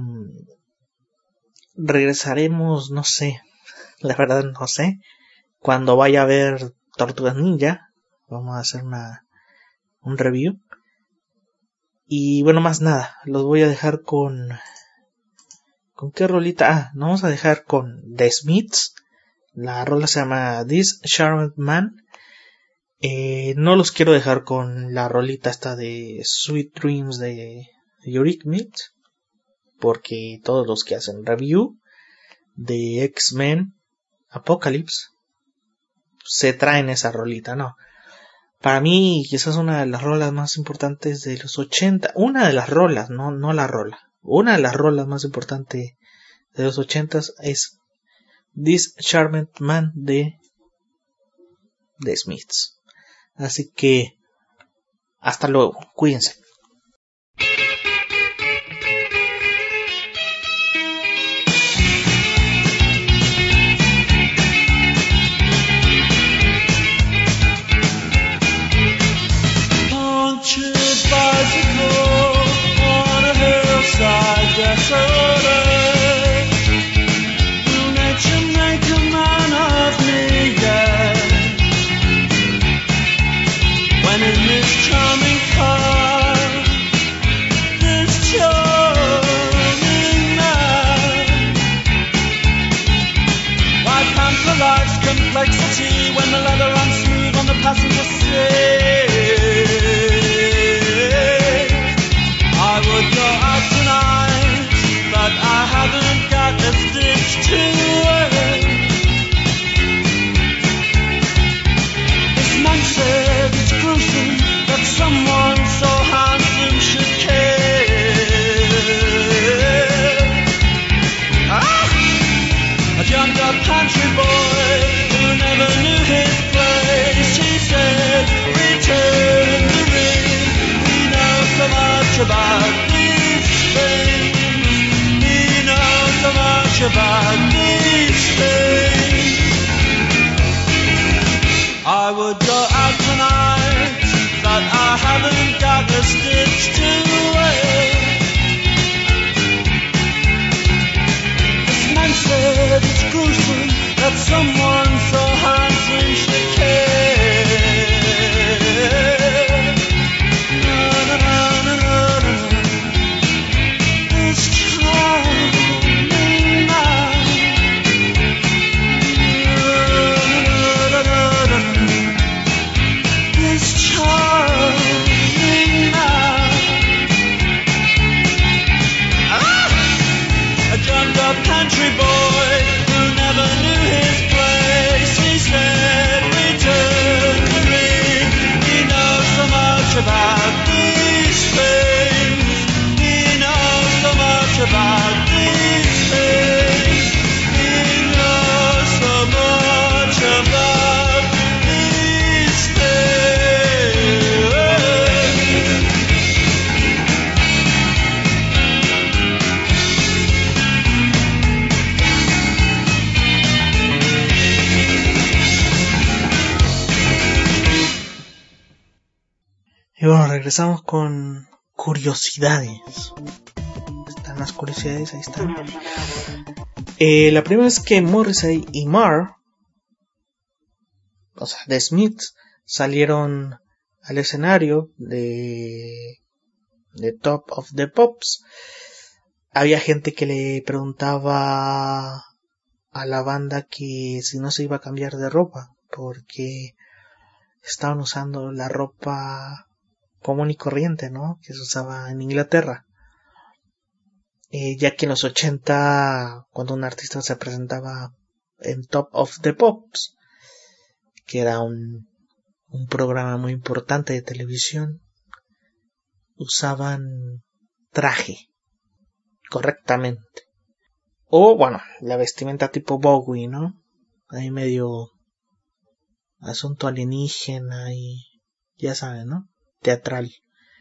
regresaremos, no sé. La verdad no sé. Cuando vaya a ver Tortugas Ninja, vamos a hacer una un review. Y bueno, más nada. Los voy a dejar con... ¿Con qué rolita? Ah, nos vamos a dejar con The Smiths. La rola se llama This Charmed Man. Eh, no los quiero dejar con la rolita esta de Sweet Dreams de Eurythmics, porque todos los que hacen review de X-Men Apocalypse se traen esa rolita, ¿no? Para mí quizás una de las rolas más importantes de los ochenta, una de las rolas, no, no la rola, una de las rolas más importantes de los ochentas es This Charmed Man de The Smiths. Así que hasta luego, cuídense. Complexity when the leather runs smooth on the passenger seat. I would go out tonight, but I haven't got a stitch to jumped up country boy who never knew his place. He said, return the ring. He knows so much about these things. He knows so much about these things. I would go out tonight, but I haven't got a stitch to wear. This man said it's gruesome that someone so handsome should care. Na, na, na, na, na, na. This charming man. Na, na, na, na, na. This charming man. Ah! A jumped up country boy who never knew his place. He said, return the ring. He knows so much about these things. He knows so much about these things. He knows so much about these things. Y bueno, regresamos con curiosidades. Están las curiosidades, ahí están. Eh, la primera es que Morrissey y Marr, o sea, The Smiths, salieron al escenario de, de Top of the Pops. Había gente que le preguntaba a la banda que si no se iba a cambiar de ropa, porque estaban usando la ropa común y corriente, ¿no?, que se usaba en Inglaterra. Eh, ya que en los ochenta, cuando un artista se presentaba en Top of the Pops, que era un, un programa muy importante de televisión, usaban traje correctamente. O, bueno, la vestimenta tipo Bowie, ¿no? Ahí medio asunto alienígena y ya saben, ¿no?, teatral.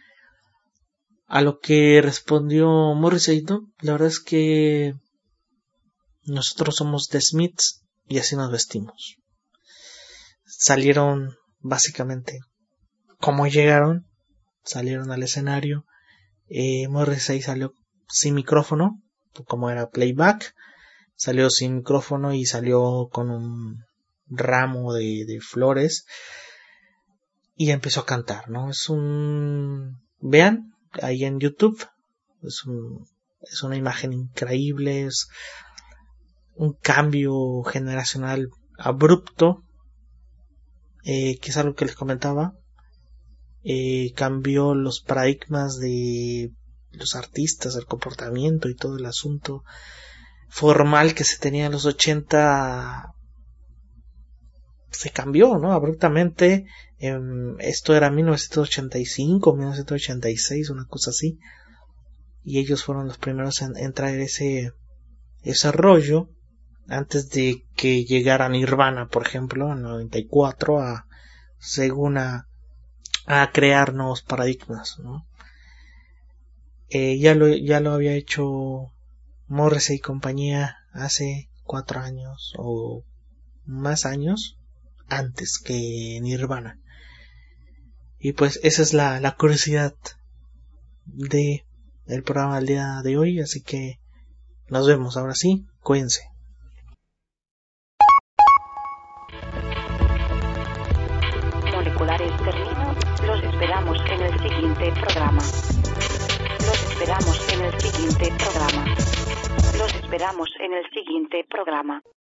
A lo que respondió Morrissey, ¿no?, la verdad es que nosotros somos The Smiths y así nos vestimos. Salieron básicamente como llegaron, salieron al escenario. eh, Morrissey salió sin micrófono, como era playback, salió sin micrófono y salió con un ramo de, de flores y empezó a cantar, ¿no? Es un... vean ahí en YouTube, es, un, es una imagen increíble, es un cambio generacional abrupto, eh, que es algo que les comentaba. Eh, cambió los paradigmas de los artistas, el comportamiento y todo el asunto formal que se tenía en los ochenta se cambió, ¿no?, abruptamente. Eh, esto era mil novecientos ochenta y cinco, mil novecientos ochenta y seis, una cosa así, y ellos fueron los primeros en, en traer ese ese rollo, antes de que llegara Nirvana, por ejemplo, en noventa y cuatro, a según a, a crear nuevos paradigmas, ¿no? Eh, ya lo ya lo había hecho Morrissey y compañía hace cuatro años o más años antes que Nirvana. Y pues esa es la, la curiosidad de el programa del día de hoy, así que nos vemos, ahora sí, cuídense. Moleculares termino, los esperamos en el siguiente programa. Los esperamos en el siguiente programa. Los esperamos en el siguiente programa.